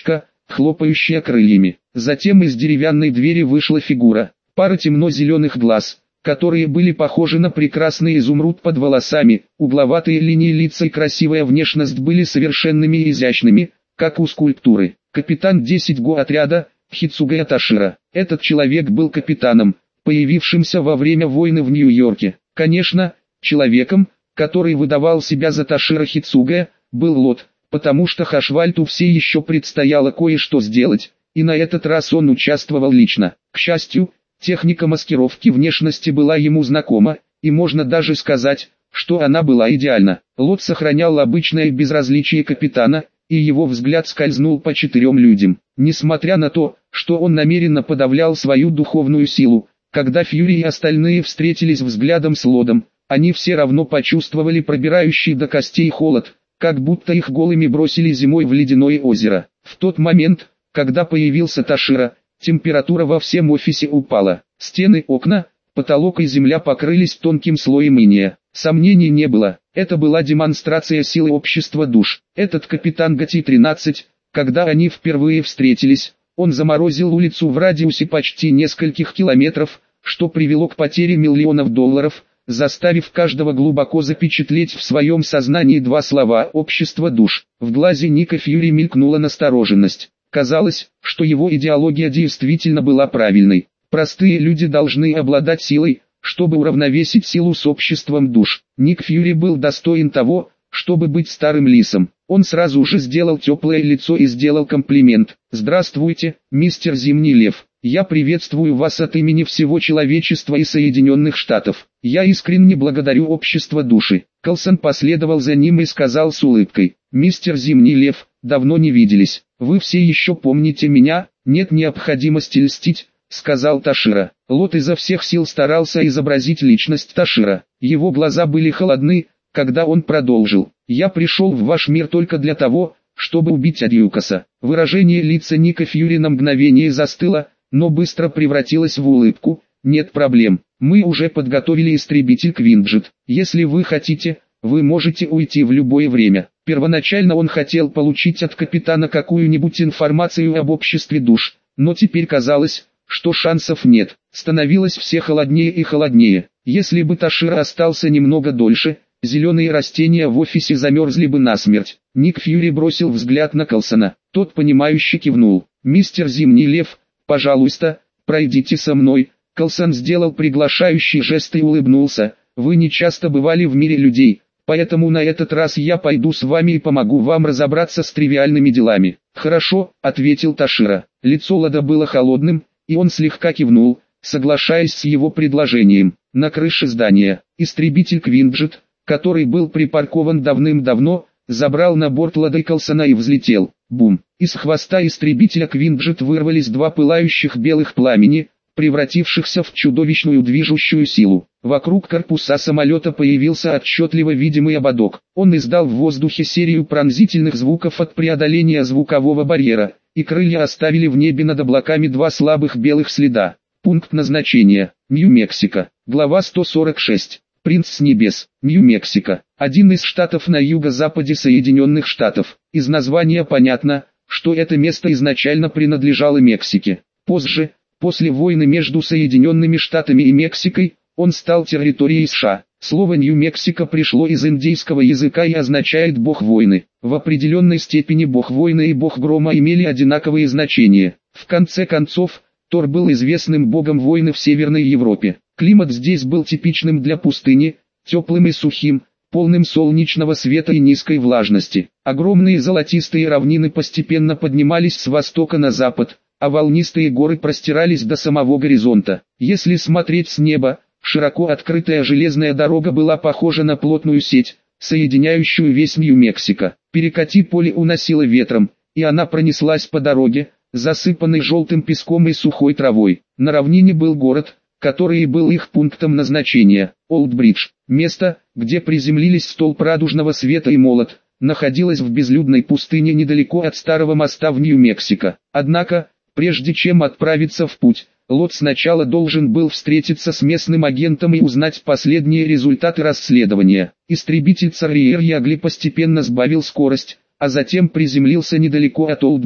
хлопающая крыльями. Затем из деревянной двери вышла фигура, пара темно-зеленых глаз, которые были похожи на прекрасный изумруд под волосами, угловатые линии лица и красивая внешность были совершенными и изящными, как у скульптуры. Капитан 10-го отряда, Хицугая Ташира. Этот человек был капитаном, появившимся во время войны в Нью-Йорке. Конечно, человеком, который выдавал себя за Ташира Хицугая, был Лот, потому что Хашвальту все еще предстояло кое-что сделать, и на этот раз он участвовал лично. К счастью, техника маскировки внешности была ему знакома, и можно даже сказать, что она была идеальна. Лот сохранял обычное безразличие капитана, и его взгляд скользнул по 4 людям. Несмотря на то, что он намеренно подавлял свою духовную силу, когда Фьюри и остальные встретились взглядом с Лодом, они все равно почувствовали пробирающий до костей холод, как будто их голыми бросили зимой в ледяное озеро. В тот момент, когда появился Ташира, температура во всем офисе упала. Стены, окна, потолок и земля покрылись тонким слоем иния. Сомнений не было, это была демонстрация силы общества душ. Этот капитан Гати-13, когда они впервые встретились, он заморозил улицу в радиусе почти нескольких километров, что привело к потере миллионов долларов, заставив каждого глубоко запечатлеть в своем сознании 2 слова «общество душ». В глазе Ника Фьюри мелькнула настороженность. Казалось, что его идеология действительно была правильной. Простые люди должны обладать силой, чтобы уравновесить силу с обществом душ. Ник Фьюри был достоин того, чтобы быть старым лисом. Он сразу же сделал теплое лицо и сделал комплимент. «Здравствуйте, мистер Зимний Лев. Я приветствую вас от имени всего человечества и Соединенных Штатов. Я искренне благодарю общество души». Калсон последовал за ним и сказал с улыбкой: «Мистер Зимний Лев, давно не виделись. Вы все еще помните меня? Нет необходимости льстить», — сказал Ташира. Лот изо всех сил старался изобразить личность Ташира. Его глаза были холодны, когда он продолжил: «Я пришел в ваш мир только для того, чтобы убить Адьюкаса». Выражение лица Ника Фьюри на мгновение застыло, но быстро превратилось в улыбку. «Нет проблем. Мы уже подготовили истребитель Квинджет. Если вы хотите, вы можете уйти в любое время». Первоначально он хотел получить от капитана какую-нибудь информацию об обществе душ, но теперь казалось, что шансов нет. Становилось все холоднее и холоднее. Если бы Ташира остался немного дольше, зеленые растения в офисе замерзли бы насмерть. Ник Фьюри бросил взгляд на Калсона. Тот понимающе кивнул. «Мистер Зимний Лев, пожалуйста, пройдите со мной». Калсон сделал приглашающий жест и улыбнулся. «Вы не часто бывали в мире людей, поэтому на этот раз я пойду с вами и помогу вам разобраться с тривиальными делами». «Хорошо», — ответил Ташира. Лицо Лода было холодным, и он слегка кивнул, соглашаясь с его предложением. На крыше здания истребитель Квинджет, который был припаркован давным-давно, забрал на борт Лода и Калсона и взлетел. Бум! Из хвоста истребителя Квинджет вырвались 2 пылающих белых пламени, превратившихся в чудовищную движущую силу. Вокруг корпуса самолета появился отчетливо видимый ободок. Он издал в воздухе серию пронзительных звуков от преодоления звукового барьера, и крылья оставили в небе над облаками 2 слабых белых следа. Пункт назначения: Нью-Мексико. Глава 146. Принц с небес. Нью-Мексико. Один из штатов на юго-западе Соединенных Штатов. Из названия понятно, что это место изначально принадлежало Мексике. Позже, после войны между Соединенными Штатами и Мексикой, он стал территорией США. Слово Нью-Мексико пришло из индейского языка и означает «бог войны». В определенной степени бог войны и бог грома имели одинаковые значения. В конце концов, Тор был известным богом войны в Северной Европе. Климат здесь был типичным для пустыни, теплым и сухим, полным солнечного света и низкой влажности. Огромные золотистые равнины постепенно поднимались с востока на запад, а волнистые горы простирались до самого горизонта. Если смотреть с неба, широко открытая железная дорога была похожа на плотную сеть, соединяющую весь Нью-Мексико. Перекати поле уносило ветром, и она пронеслась по дороге, засыпанной желтым песком и сухой травой. На равнине был город, который и был их пунктом назначения. Олд-Бридж, место, где приземлились столб радужного света и молот, находилось в безлюдной пустыне недалеко от старого моста в Нью-Мексико. Однако, прежде чем отправиться в путь, Лот сначала должен был встретиться с местным агентом и узнать последние результаты расследования. Истребитель Царриер Ягли постепенно сбавил скорость, а затем приземлился недалеко от Олд-Бридж.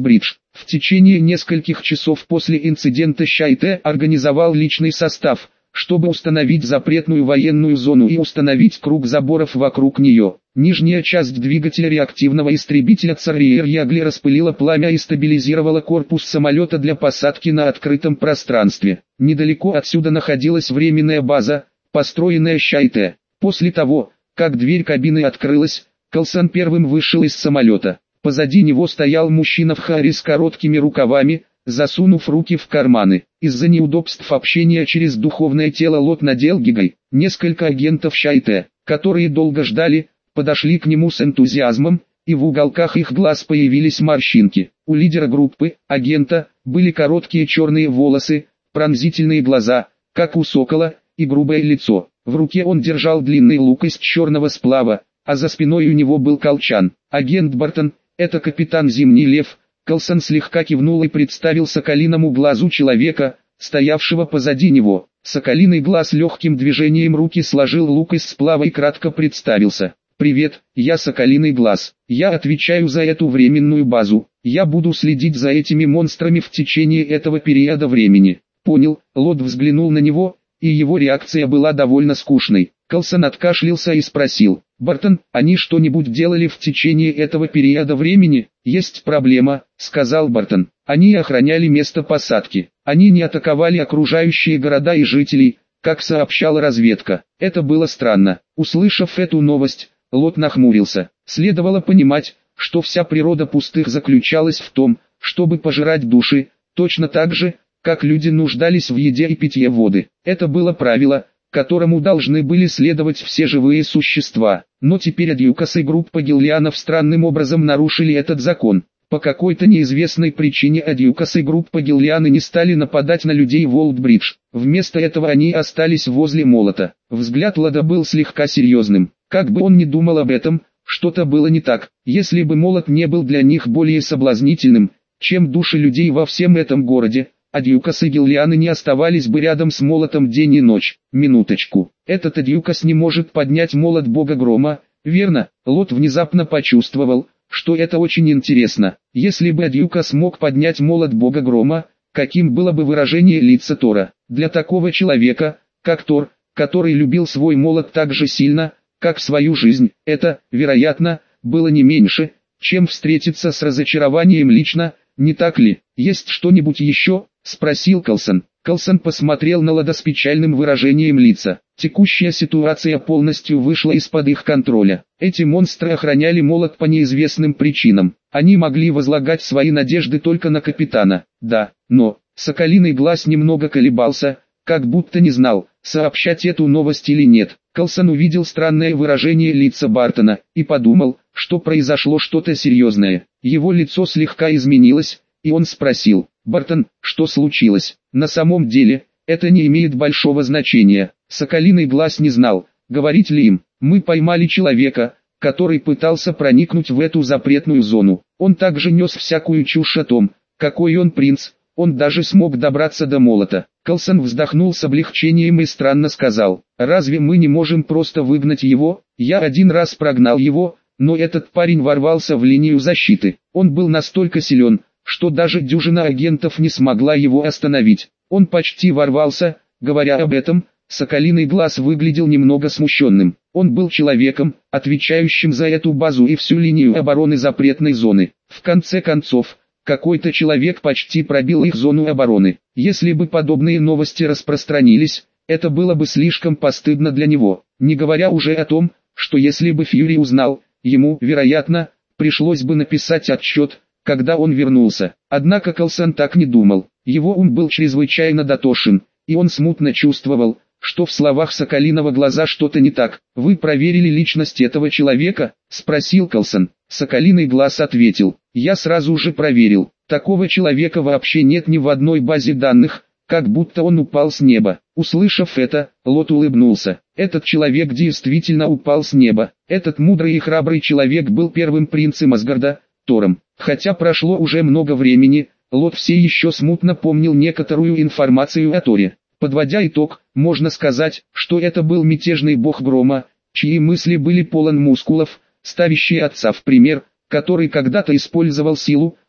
В течение нескольких часов после инцидента Шайте организовал личный состав, чтобы установить запретную военную зону и установить круг заборов вокруг нее. Нижняя часть двигателя реактивного истребителя Царьер-Ягли распылила пламя и стабилизировала корпус самолета для посадки на открытом пространстве. Недалеко отсюда находилась временная база, построенная Шайте. После того, как дверь кабины открылась, Калсан первым вышел из самолета. Позади него стоял мужчина в харе с короткими рукавами, засунув руки в карманы. Из-за неудобств общения через духовное тело Лот надел гигай. Несколько агентов Шайте, которые долго ждали, подошли к нему с энтузиазмом, и в уголках их глаз появились морщинки. У лидера группы, агента, были короткие черные волосы, пронзительные глаза, как у сокола, и грубое лицо. В руке он держал длинный лук из черного сплава, а за спиной у него был колчан. Агент Бартон, это капитан Зимний Лев. Калсан слегка кивнул и представил соколиному глазу человека, стоявшего позади него. Соколиный глаз легким движением руки сложил лук из сплава и кратко представился. «Привет, я Соколиный глаз. Я отвечаю за эту временную базу. Я буду следить за этими монстрами в течение этого периода времени». «Понял». Лот взглянул на него, и его реакция была довольно скучной. Калсан откашлялся и спросил: «Бартон, они что-нибудь делали в течение этого периода времени?» «Есть проблема», — сказал Бартон. «Они охраняли место посадки. Они не атаковали окружающие города и жителей, как сообщала разведка. Это было странно». Услышав эту новость, Лот нахмурился. Следовало понимать, что вся природа пустых заключалась в том, чтобы пожирать души, точно так же, как люди нуждались в еде и питье воды. Это было правило, которому должны были следовать все живые существа. Но теперь Адьюкас и группа Гиллианов странным образом нарушили этот закон. По какой-то неизвестной причине Адьюкас и группа Гиллианы не стали нападать на людей в Олд-Бридж. Вместо этого они остались возле молота. Взгляд Лода был слегка серьезным. Как бы он ни думал об этом, что-то было не так. Если бы молот не был для них более соблазнительным, чем души людей во всем этом городе, Адьюкас и Гиллианы не оставались бы рядом с молотом день и ночь. Минуточку. Этот Адьюкас не может поднять молот бога грома, верно? Лот внезапно почувствовал, что это очень интересно. Если бы Адьюкас мог поднять молот бога грома, каким было бы выражение лица Тора? Для такого человека, как Тор, который любил свой молот так же сильно, как свою жизнь, это, вероятно, было не меньше, чем встретиться с разочарованием лично, не так ли? «Есть что-нибудь еще?» — спросил Калсан. Калсан посмотрел на Лода с печальным выражением лица. Текущая ситуация полностью вышла из-под их контроля. Эти монстры охраняли молот по неизвестным причинам. Они могли возлагать свои надежды только на капитана. Да, но Соколиный глаз немного колебался, как будто не знал, сообщать эту новость или нет. Калсан увидел странное выражение лица Бартона и подумал, что произошло что-то серьезное. Его лицо слегка изменилось, и он спросил: «Бартон, что случилось?» На самом деле, это не имеет большого значения. Соколиный глаз не знал, говорить ли им. «Мы поймали человека, который пытался проникнуть в эту запретную зону. Он также нес всякую чушь о том, какой он принц, он даже смог добраться до молота». Калсан вздохнул с облегчением и странно сказал: «Разве мы не можем просто выгнать его? Я один раз прогнал его, но этот парень ворвался в линию защиты. Он был настолько силен, что даже дюжина агентов не смогла его остановить. Он почти ворвался». Говоря об этом, Соколиный глаз выглядел немного смущенным. Он был человеком, отвечающим за эту базу и всю линию обороны запретной зоны. В конце концов, какой-то человек почти пробил их зону обороны. Если бы подобные новости распространились, это было бы слишком постыдно для него. Не говоря уже о том, что если бы Фьюри узнал, ему, вероятно, пришлось бы написать отчет, когда он вернулся. Однако Калсан так не думал. Его ум был чрезвычайно дотошен, и он смутно чувствовал, что в словах Соколиного глаза что-то не так. «Вы проверили личность этого человека?» — спросил Калсан. Соколиный глаз ответил: «Я сразу же проверил. Такого человека вообще нет ни в одной базе данных, как будто он упал с неба». Услышав это, Лот улыбнулся. Этот человек действительно упал с неба. Этот мудрый и храбрый человек был первым принцем Асгарда, Тором. Хотя прошло уже много времени, Лот все еще смутно помнил некоторую информацию о Торе. Подводя итог, можно сказать, что это был мятежный бог грома, чьи мысли были полон мускулов, ставящий отца в пример, который когда-то использовал силу,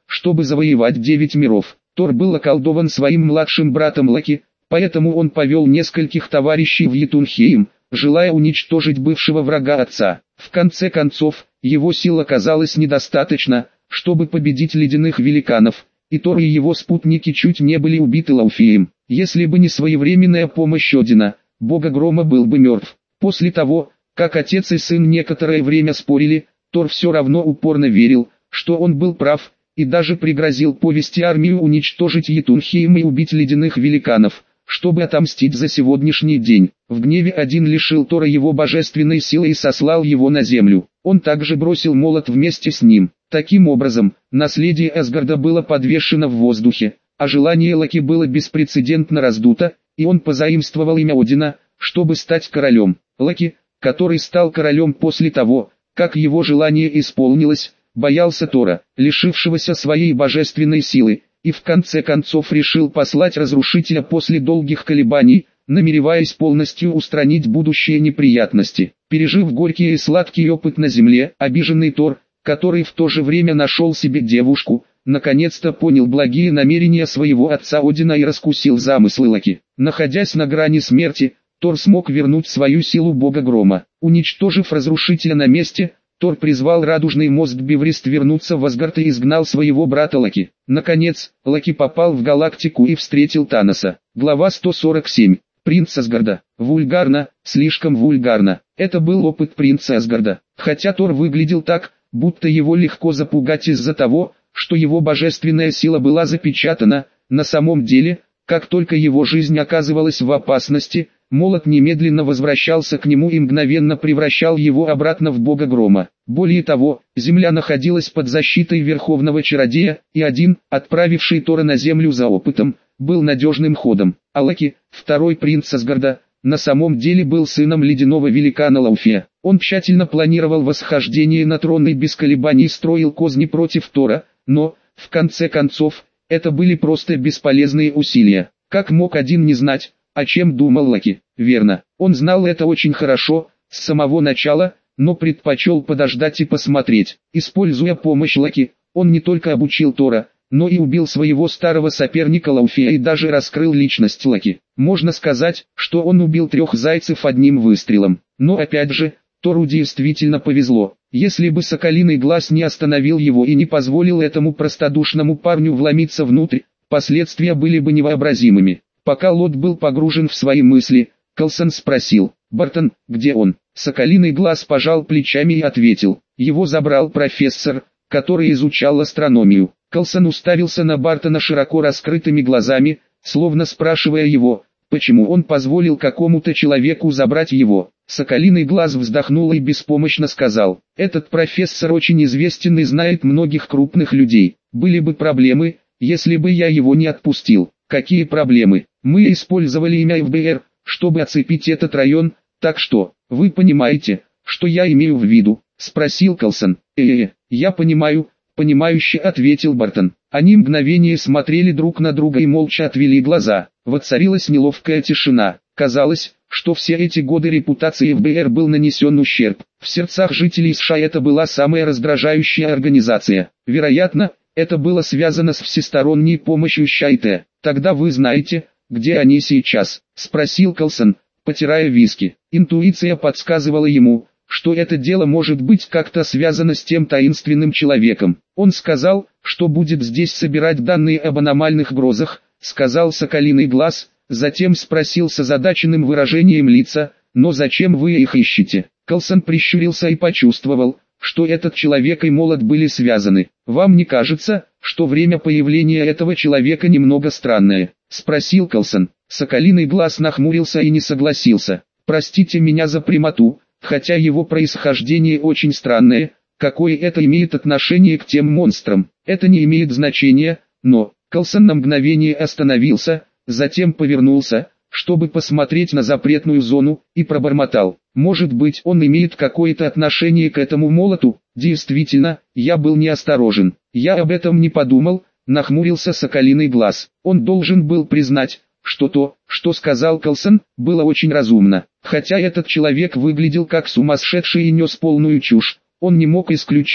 чтобы завоевать 9 миров. Тор был околдован своим младшим братом Локи, поэтому он повел нескольких товарищей в Йетунхейм, желая уничтожить бывшего врага отца. В конце концов, его сил оказалось недостаточно, чтобы победить ледяных великанов, и Тор и его спутники чуть не были убиты Лаufeyем. Если бы не своевременная помощь Одина, бога грома был бы мертв. После того, как отец и сын некоторое время спорили, Тор все равно упорно верил, что он был прав, и даже пригрозил повести армию уничтожить Йетунхейм и убить ледяных великанов, чтобы отомстить за сегодняшний день. В гневе Один лишил Тора его божественной силы и сослал его на землю. Он также бросил молот вместе с ним. Таким образом, наследие Асгарда было подвешено в воздухе, а желание Локи было беспрецедентно раздуто, и он позаимствовал имя Одина, чтобы стать королем. Локи, который стал королем после того, как его желание исполнилось, боялся Тора, лишившегося своей божественной силы, и в конце концов решил послать разрушителя после долгих колебаний, намереваясь полностью устранить будущие неприятности. Пережив горький и сладкий опыт на земле, обиженный Тор, который в то же время нашел себе девушку, наконец-то понял благие намерения своего отца Одина и раскусил замыслы Локи. Находясь на грани смерти, Тор смог вернуть свою силу бога грома. Уничтожив разрушителя на месте, Тор призвал радужный мозг Биврист вернуться в Асгард и изгнал своего брата Локи. Наконец, Локи попал в галактику и встретил Таноса. Глава 147. Принц Асгарда. Вульгарно, слишком вульгарно. Это был опыт принца Асгарда. Хотя Тор выглядел так, будто его легко запугать из-за того, что его божественная сила была запечатана, на самом деле, как только его жизнь оказывалась в опасности, молот немедленно возвращался к нему и мгновенно превращал его обратно в бога грома. Более того, земля находилась под защитой верховного чародея, и Один, отправивший Тора на землю за опытом, был надежным ходом. А Локи, второй принц Асгарда, на самом деле был сыном ледяного великана Лаufeя. Он тщательно планировал восхождение на трон и без колебаний строил козни против Тора, но, в конце концов, это были просто бесполезные усилия. Как мог Один не знать, о чем думал Локи? Верно, он знал это очень хорошо, с самого начала, но предпочел подождать и посмотреть. Используя помощь Локи, он не только обучил Тора, но и убил своего старого соперника Лаufeя и даже раскрыл личность Локи. Можно сказать, что он убил 3 зайцев одним выстрелом. Но опять же, Тору действительно повезло. Если бы Соколиный Глаз не остановил его и не позволил этому простодушному парню вломиться внутрь, последствия были бы невообразимыми. Пока Лот был погружен в свои мысли, Калсон спросил: «Бартон, где он?» Соколиный Глаз пожал плечами и ответил: «Его забрал профессор, который изучал астрономию». Калсон уставился на Бартона широко раскрытыми глазами, словно спрашивая его, почему он позволил какому-то человеку забрать его. Соколиный Глаз вздохнул и беспомощно сказал: «Этот профессор очень известен и знает многих крупных людей. Были бы проблемы, если бы я его не отпустил». «Какие проблемы? Мы использовали имя ФБР, чтобы оцепить этот район, так что, вы понимаете, что я имею в виду?» — спросил Калсон. Я понимаю», — понимающе ответил Бартон. Они мгновение смотрели друг на друга и молча отвели глаза. Воцарилась неловкая тишина. Казалось, что все эти годы репутации ФБР был нанесен ущерб. В сердцах жителей США это была самая раздражающая организация. Вероятно, это было связано с всесторонней помощью ЩАИТ. «Тогда вы знаете, где они сейчас?» — спросил Калсон, потирая виски. Интуиция подсказывала ему, что это дело может быть как-то связано с тем таинственным человеком. «Он сказал, что будет здесь собирать данные об аномальных грозах», — сказал Соколиный Глаз, затем спросил с озадаченным выражением лица: «Но зачем вы их ищете?» Калсон прищурился и почувствовал, что этот человек и молот были связаны. «Вам не кажется, что время появления этого человека немного странное?» — спросил Калсон. Соколиный Глаз нахмурился и не согласился. «Простите меня за прямоту, хотя его происхождение очень странное, какое это имеет отношение к тем монстрам, это не имеет значения, но...» Калсон на мгновение остановился, затем повернулся, чтобы посмотреть на запретную зону, и пробормотал: «Может быть, он имеет какое-то отношение к этому молоту?» «Действительно, я был неосторожен. Я об этом не подумал», — нахмурился Соколиный Глаз. Он должен был признать, что то, что сказал Калсон, было очень разумно. Хотя этот человек выглядел как сумасшедший и нес полную чушь, он не мог исключить,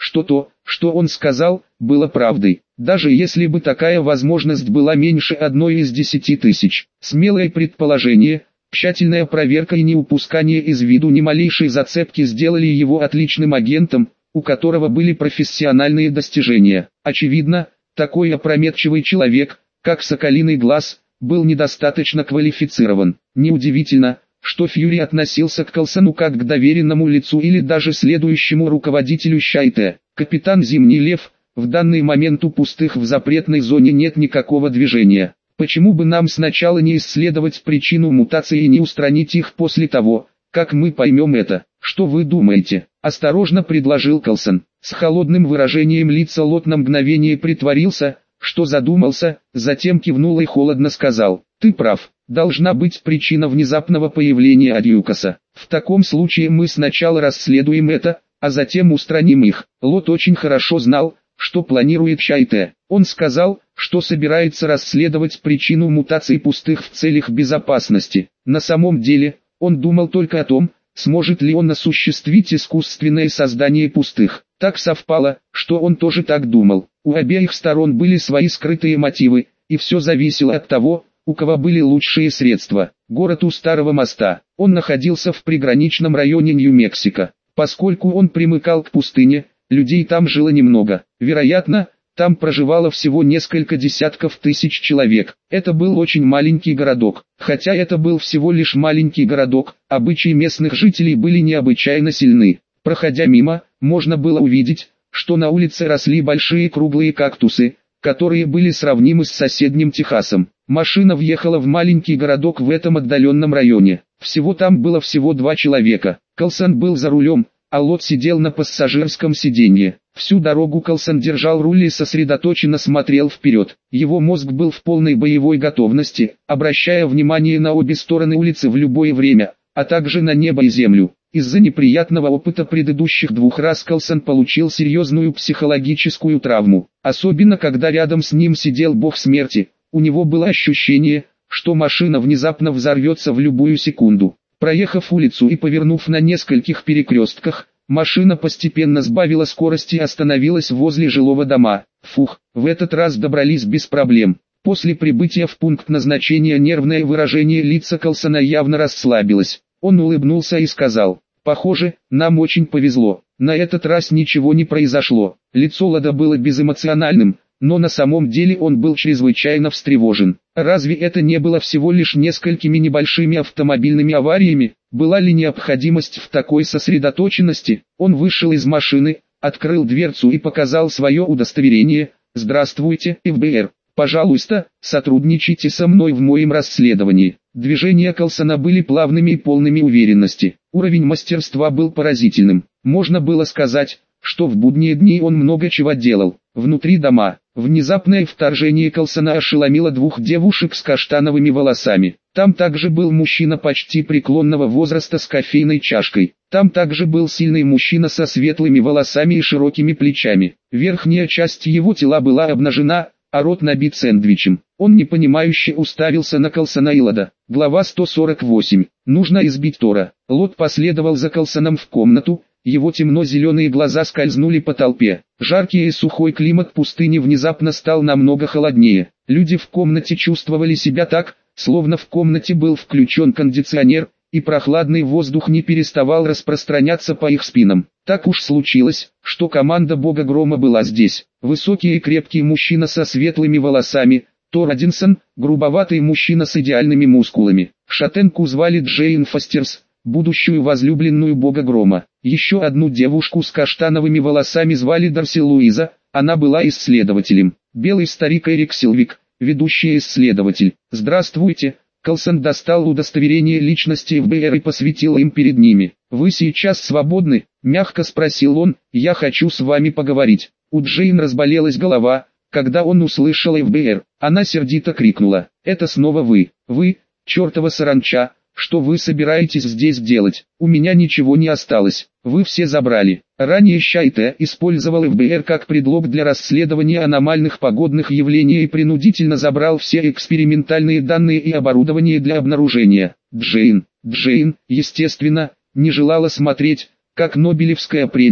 что то, что он сказал, было правдой, даже если бы такая возможность была меньше 1 из 10 тысяч. Смелое предположение, тщательная проверка и неупускание из виду ни малейшей зацепки сделали его отличным агентом, у которого были профессиональные достижения. Очевидно, такой опрометчивый человек, как Соколиный Глаз, был недостаточно квалифицирован. Неудивительно, что Фьюри относился к Колсону как к доверенному лицу или даже следующему руководителю Щайте. Капитан Зимний Лев, в данный момент у пустых в запретной зоне нет никакого движения. Почему бы нам сначала не исследовать причину мутации и не устранить их после того, как мы поймем это? Что вы думаете? Осторожно предложил Колсон. С холодным выражением лица Лот на мгновение притворился, что задумался, затем кивнул и холодно сказал: «Ты прав, должна быть причина внезапного появления Адьюкаса. В таком случае мы сначала расследуем это, а затем устраним их». Лот очень хорошо знал, что планирует Щайте. Он сказал, что собирается расследовать причину мутации пустых в целях безопасности. На самом деле, он думал только о том, сможет ли он осуществить искусственное создание пустых. Так совпало, что он тоже так думал. У обеих сторон были свои скрытые мотивы, и все зависело от того, у кого были лучшие средства. Город у Старого моста. Он находился в приграничном районе Нью-Мексико. Поскольку он примыкал к пустыне, людей там жило немного. Вероятно, там проживало всего несколько десятков тысяч человек. Это был очень маленький городок. Хотя это был всего лишь маленький городок, обычаи местных жителей были необычайно сильны. Проходя мимо, можно было увидеть, что на улице росли большие круглые кактусы, которые были сравнимы с соседним Техасом. Машина въехала в маленький городок в этом отдаленном районе. Всего там было всего 2 человека. Колсон был за рулем, а Лот сидел на пассажирском сиденье. Всю дорогу Колсон держал руль и сосредоточенно смотрел вперед. Его мозг был в полной боевой готовности, обращая внимание на обе стороны улицы в любое время, а также на небо и землю. Из-за неприятного опыта предыдущих 2 раз Колсон получил серьезную психологическую травму. Особенно когда рядом с ним сидел бог смерти, у него было ощущение, что машина внезапно взорвется в любую секунду. Проехав улицу и повернув на нескольких перекрестках, машина постепенно сбавила скорость и остановилась возле жилого дома. Фух, в этот раз добрались без проблем. После прибытия в пункт назначения нервное выражение лица Колсона явно расслабилось. Он улыбнулся и сказал: «Похоже, нам очень повезло. На этот раз ничего не произошло». Лицо Лода было безэмоциональным, но на самом деле он был чрезвычайно встревожен. Разве это не было всего лишь несколькими небольшими автомобильными авариями? Была ли необходимость в такой сосредоточенности? Он вышел из машины, открыл дверцу и показал свое удостоверение. «Здравствуйте, ФБР. Пожалуйста, сотрудничайте со мной в моем расследовании». Движения Колсона были плавными и полными уверенности. Уровень мастерства был поразительным. Можно было сказать, что в будние дни он много чего делал. Внутри дома, внезапное вторжение Колсона ошеломило 2 девушек с каштановыми волосами. Там также был мужчина почти преклонного возраста с кофейной чашкой. Там также был сильный мужчина со светлыми волосами и широкими плечами. Верхняя часть его тела была обнажена, а рот набит сэндвичем. Он непонимающе уставился на Колсона и Лода. Глава 148. Нужно избить Тора. Лот последовал за Колсоном в комнату, его темно-зеленые глаза скользнули по толпе. Жаркий и сухой климат пустыни внезапно стал намного холоднее. Люди в комнате чувствовали себя так, словно в комнате был включен кондиционер, и прохладный воздух не переставал распространяться по их спинам. Так уж случилось, что команда Бога Грома была здесь. Высокий и крепкий мужчина со светлыми волосами, Тор Одинсон, грубоватый мужчина с идеальными мускулами. Шатенку звали Джейн Фостерс, будущую возлюбленную Бога Грома. Еще одну девушку с каштановыми волосами звали Дарси Луиза, она была исследователем. Белый старик Эрик Силвик, ведущий исследователь. «Здравствуйте». Колсон достал удостоверение личности ФБР и посветил им перед ними. «Вы сейчас свободны?» – мягко спросил он. «Я хочу с вами поговорить». У Джейн разболелась голова, когда он услышал ФБР. Она сердито крикнула: «Это снова вы! Вы, чертова саранча! Что вы собираетесь здесь делать? У меня ничего не осталось. Вы все забрали». Ранее Щайте использовал ФБР как предлог для расследования аномальных погодных явлений и принудительно забрал все экспериментальные данные и оборудование для обнаружения. Джейн, естественно, не желала смотреть, как Нобелевская премия,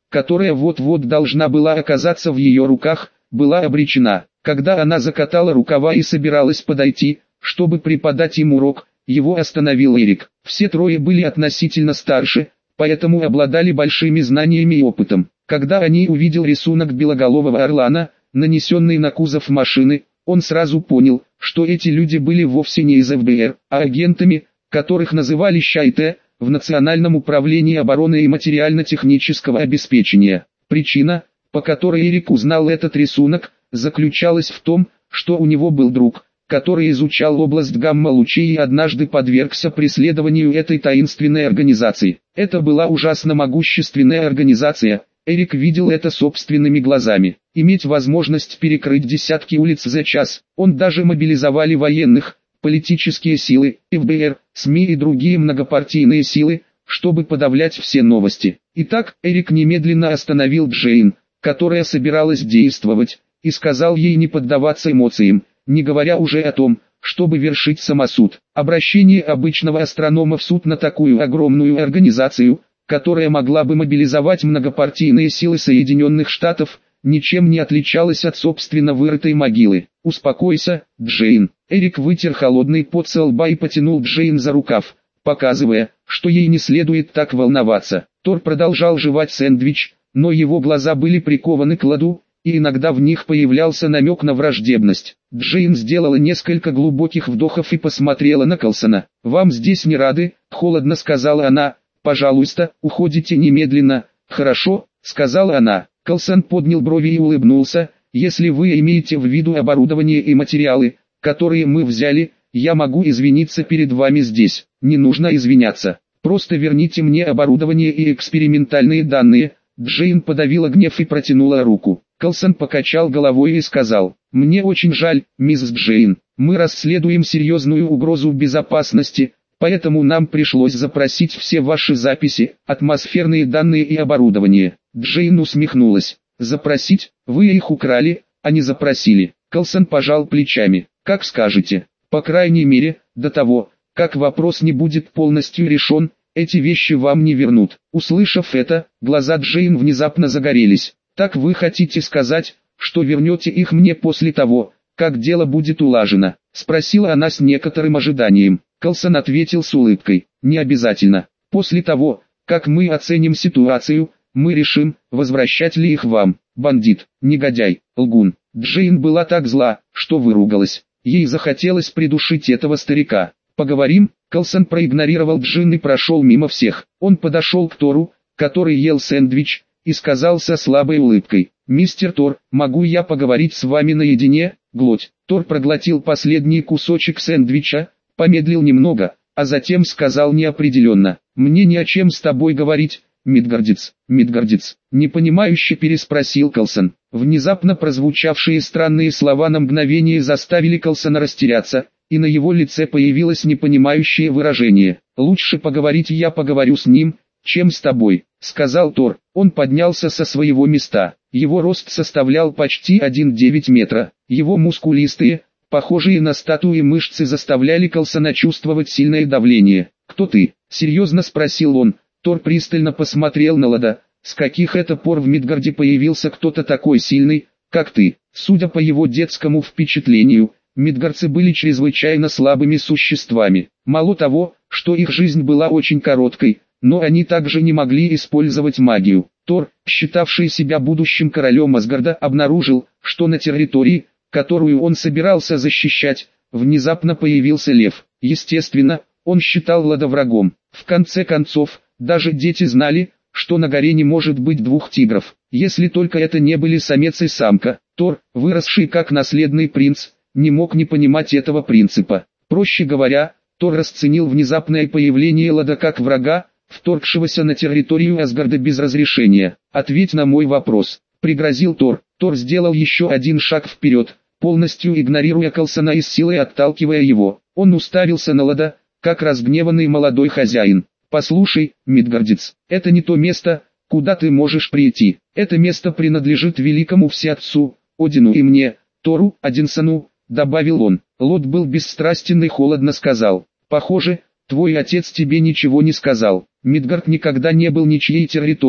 которая вот-вот должна была оказаться в ее руках, была обречена. Когда она закатала рукава и собиралась подойти, чтобы преподать им урок, его остановил Эрик. Все трое были относительно старше, поэтому обладали большими знаниями и опытом. Когда они увидел рисунок белоголового орлана, нанесенный на кузов машины, он сразу понял, что эти люди были вовсе не из ФБР, а агентами, которых называли ЩАИТ, в Национальном управлении обороны и материально-технического обеспечения. Причина, по которой Эрик узнал этот рисунок, заключалась в том, что у него был друг, который изучал область гамма-лучей и однажды подвергся преследованию этой таинственной организации. Это была ужасно могущественная организация, Эрик видел это собственными глазами. Иметь возможность перекрыть десятки улиц за час, он даже мобилизовали военных, политические силы, ФБР, СМИ и другие многопартийные силы, чтобы подавлять все новости. Итак, Эрик немедленно остановил Джейн, которая собиралась действовать, и сказал ей не поддаваться эмоциям, не говоря уже о том, чтобы вершить самосуд. Обращение обычного астронома в суд на такую огромную организацию, которая могла бы мобилизовать многопартийные силы Соединенных Штатов, ничем не отличалось от собственно вырытой могилы. «Успокойся, Джейн». Эрик вытер холодный пот со лба и потянул Джейн за рукав, показывая, что ей не следует так волноваться. Тор продолжал жевать сэндвич, но его глаза были прикованы к ладу, и иногда в них появлялся намек на враждебность. Джейн сделала несколько глубоких вдохов и посмотрела на Калсона. «Вам здесь не рады?» – холодно сказала она. «Пожалуйста, уходите немедленно». «Хорошо», – сказала она. Калсон поднял брови и улыбнулся. «Если вы имеете в виду оборудование и материалы, которые мы взяли, я могу извиниться перед вами здесь». «Не нужно извиняться. Просто верните мне оборудование и экспериментальные данные». Джейн подавила гнев и протянула руку. Калсон покачал головой и сказал: «Мне очень жаль, мисс Джейн. Мы расследуем серьезную угрозу безопасности, поэтому нам пришлось запросить все ваши записи, атмосферные данные и оборудование». Джейн усмехнулась. «Запросить? Вы их украли, а не запросили». Калсон пожал плечами. «Как скажете. По крайней мере, до того, как вопрос не будет полностью решен, эти вещи вам не вернут». Услышав это, глаза Джейн внезапно загорелись. «Так вы хотите сказать, что вернете их мне после того, как дело будет улажено?» — спросила она с некоторым ожиданием. Калсон ответил с улыбкой: «Не обязательно. После того, как мы оценим ситуацию, мы решим, возвращать ли их вам». «Бандит, негодяй, лгун». Джейн была так зла, что выругалась. Ей захотелось придушить этого старика. «Поговорим?» Калсон проигнорировал Джин и прошел мимо всех. Он подошел к Тору, который ел сэндвич, и сказал со слабой улыбкой: «Мистер Тор, могу я поговорить с вами наедине?» Глоть. Тор проглотил последний кусочек сэндвича, помедлил немного, а затем сказал неопределенно: «Мне не о чем с тобой говорить, Мидгардец». «Мидгардец?» — непонимающе переспросил Калсон. Внезапно прозвучавшие странные слова на мгновение заставили Калсона растеряться, и на его лице появилось непонимающее выражение. «Лучше поговорить я поговорю с ним, чем с тобой», — сказал Тор. Он поднялся со своего места. Его рост составлял почти 1,9 метра. Его мускулистые, похожие на статуи мышцы заставляли Калсона чувствовать сильное давление. «Кто ты?» — серьезно спросил он. Тор пристально посмотрел на Лада. «С каких это пор в Мидгарде появился кто-то такой сильный, как ты?» Судя по его детскому впечатлению, мидгардцы были чрезвычайно слабыми существами. Мало того, что их жизнь была очень короткой, но они также не могли использовать магию. Тор, считавший себя будущим королем Асгарда, обнаружил, что на территории, которую он собирался защищать, внезапно появился лев. Естественно, он считал Лада врагом. В конце концов, даже дети знали, что на горе не может быть двух тигров, если только это не были самец и самка. Тор, выросший как наследный принц, не мог не понимать этого принципа. Проще говоря, Тор расценил внезапное появление Лада как врага, вторгшегося на территорию Асгарда без разрешения. «Ответь на мой вопрос», — пригрозил Тор. Тор сделал еще один шаг вперед, полностью игнорируя Калсона и с силой отталкивая его. Он уставился на Лада, как разгневанный молодой хозяин. «Послушай, Мидгардец, это не то место, куда ты можешь прийти. Это место принадлежит великому всеотцу, Одину и мне, Тору, Одинсону», — добавил он. Лот был бесстрастен и холодно сказал: «Похоже, твой отец тебе ничего не сказал. Мидгард никогда не был ничьей территорией,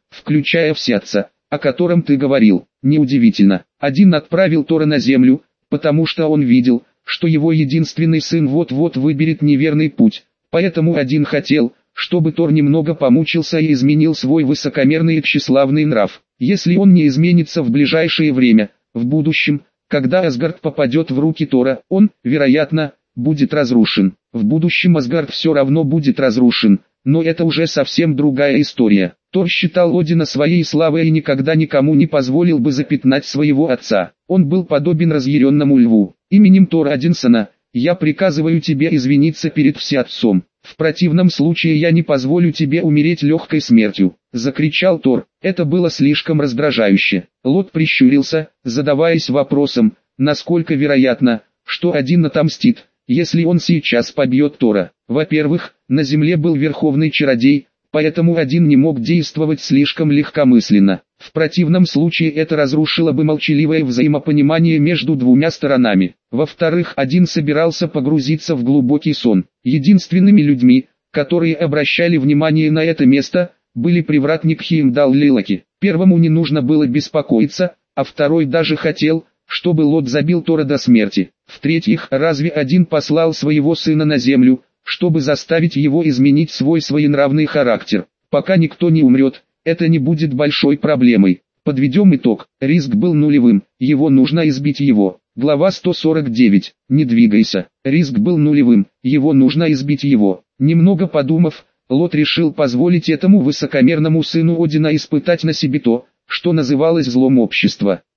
включая Всеотца, о котором ты говорил. Неудивительно, Один отправил Тора на землю, потому что он видел, что его единственный сын вот-вот выберет неверный путь, поэтому Один хотел, чтобы Тор немного помучился и изменил свой высокомерный и тщеславный нрав. Если он не изменится в ближайшее время, в будущем, когда Асгард попадет в руки Тора, он, вероятно, будет разрушен. В будущем Асгард все равно будет разрушен, но это уже совсем другая история. Тор считал Одина своей славой и никогда никому не позволил бы запятнать своего отца. Он был подобен разъяренному льву. Именем Тора Одинсона, я приказываю тебе извиниться перед Всеотцом. В противном случае я не позволю тебе умереть легкой смертью, закричал Тор. Это было слишком раздражающе. Лот прищурился, задаваясь вопросом, насколько вероятно, что Один отомстит, если он сейчас побьет Тора. Во-первых, на земле был верховный чародей, поэтому Один не мог действовать слишком легкомысленно. В противном случае это разрушило бы молчаливое взаимопонимание между двумя сторонами. Во-вторых, Один собирался погрузиться в глубокий сон. Единственными людьми, которые обращали внимание на это место, были привратник Хеймдал Лилаки. Первому не нужно было беспокоиться, а второй даже хотел, чтобы Лот забил Тора до смерти. В-третьих, разве Один послал своего сына на землю, чтобы заставить его изменить свой своенравный характер? Пока никто не умрет, это не будет большой проблемой. Подведем итог. Риск был нулевым, его нужно избить его. Глава 149. Не двигайся. Риск был нулевым, его нужно избить его. Немного подумав, Лот решил позволить этому высокомерному сыну Одина испытать на себе то, что называлось злом общества.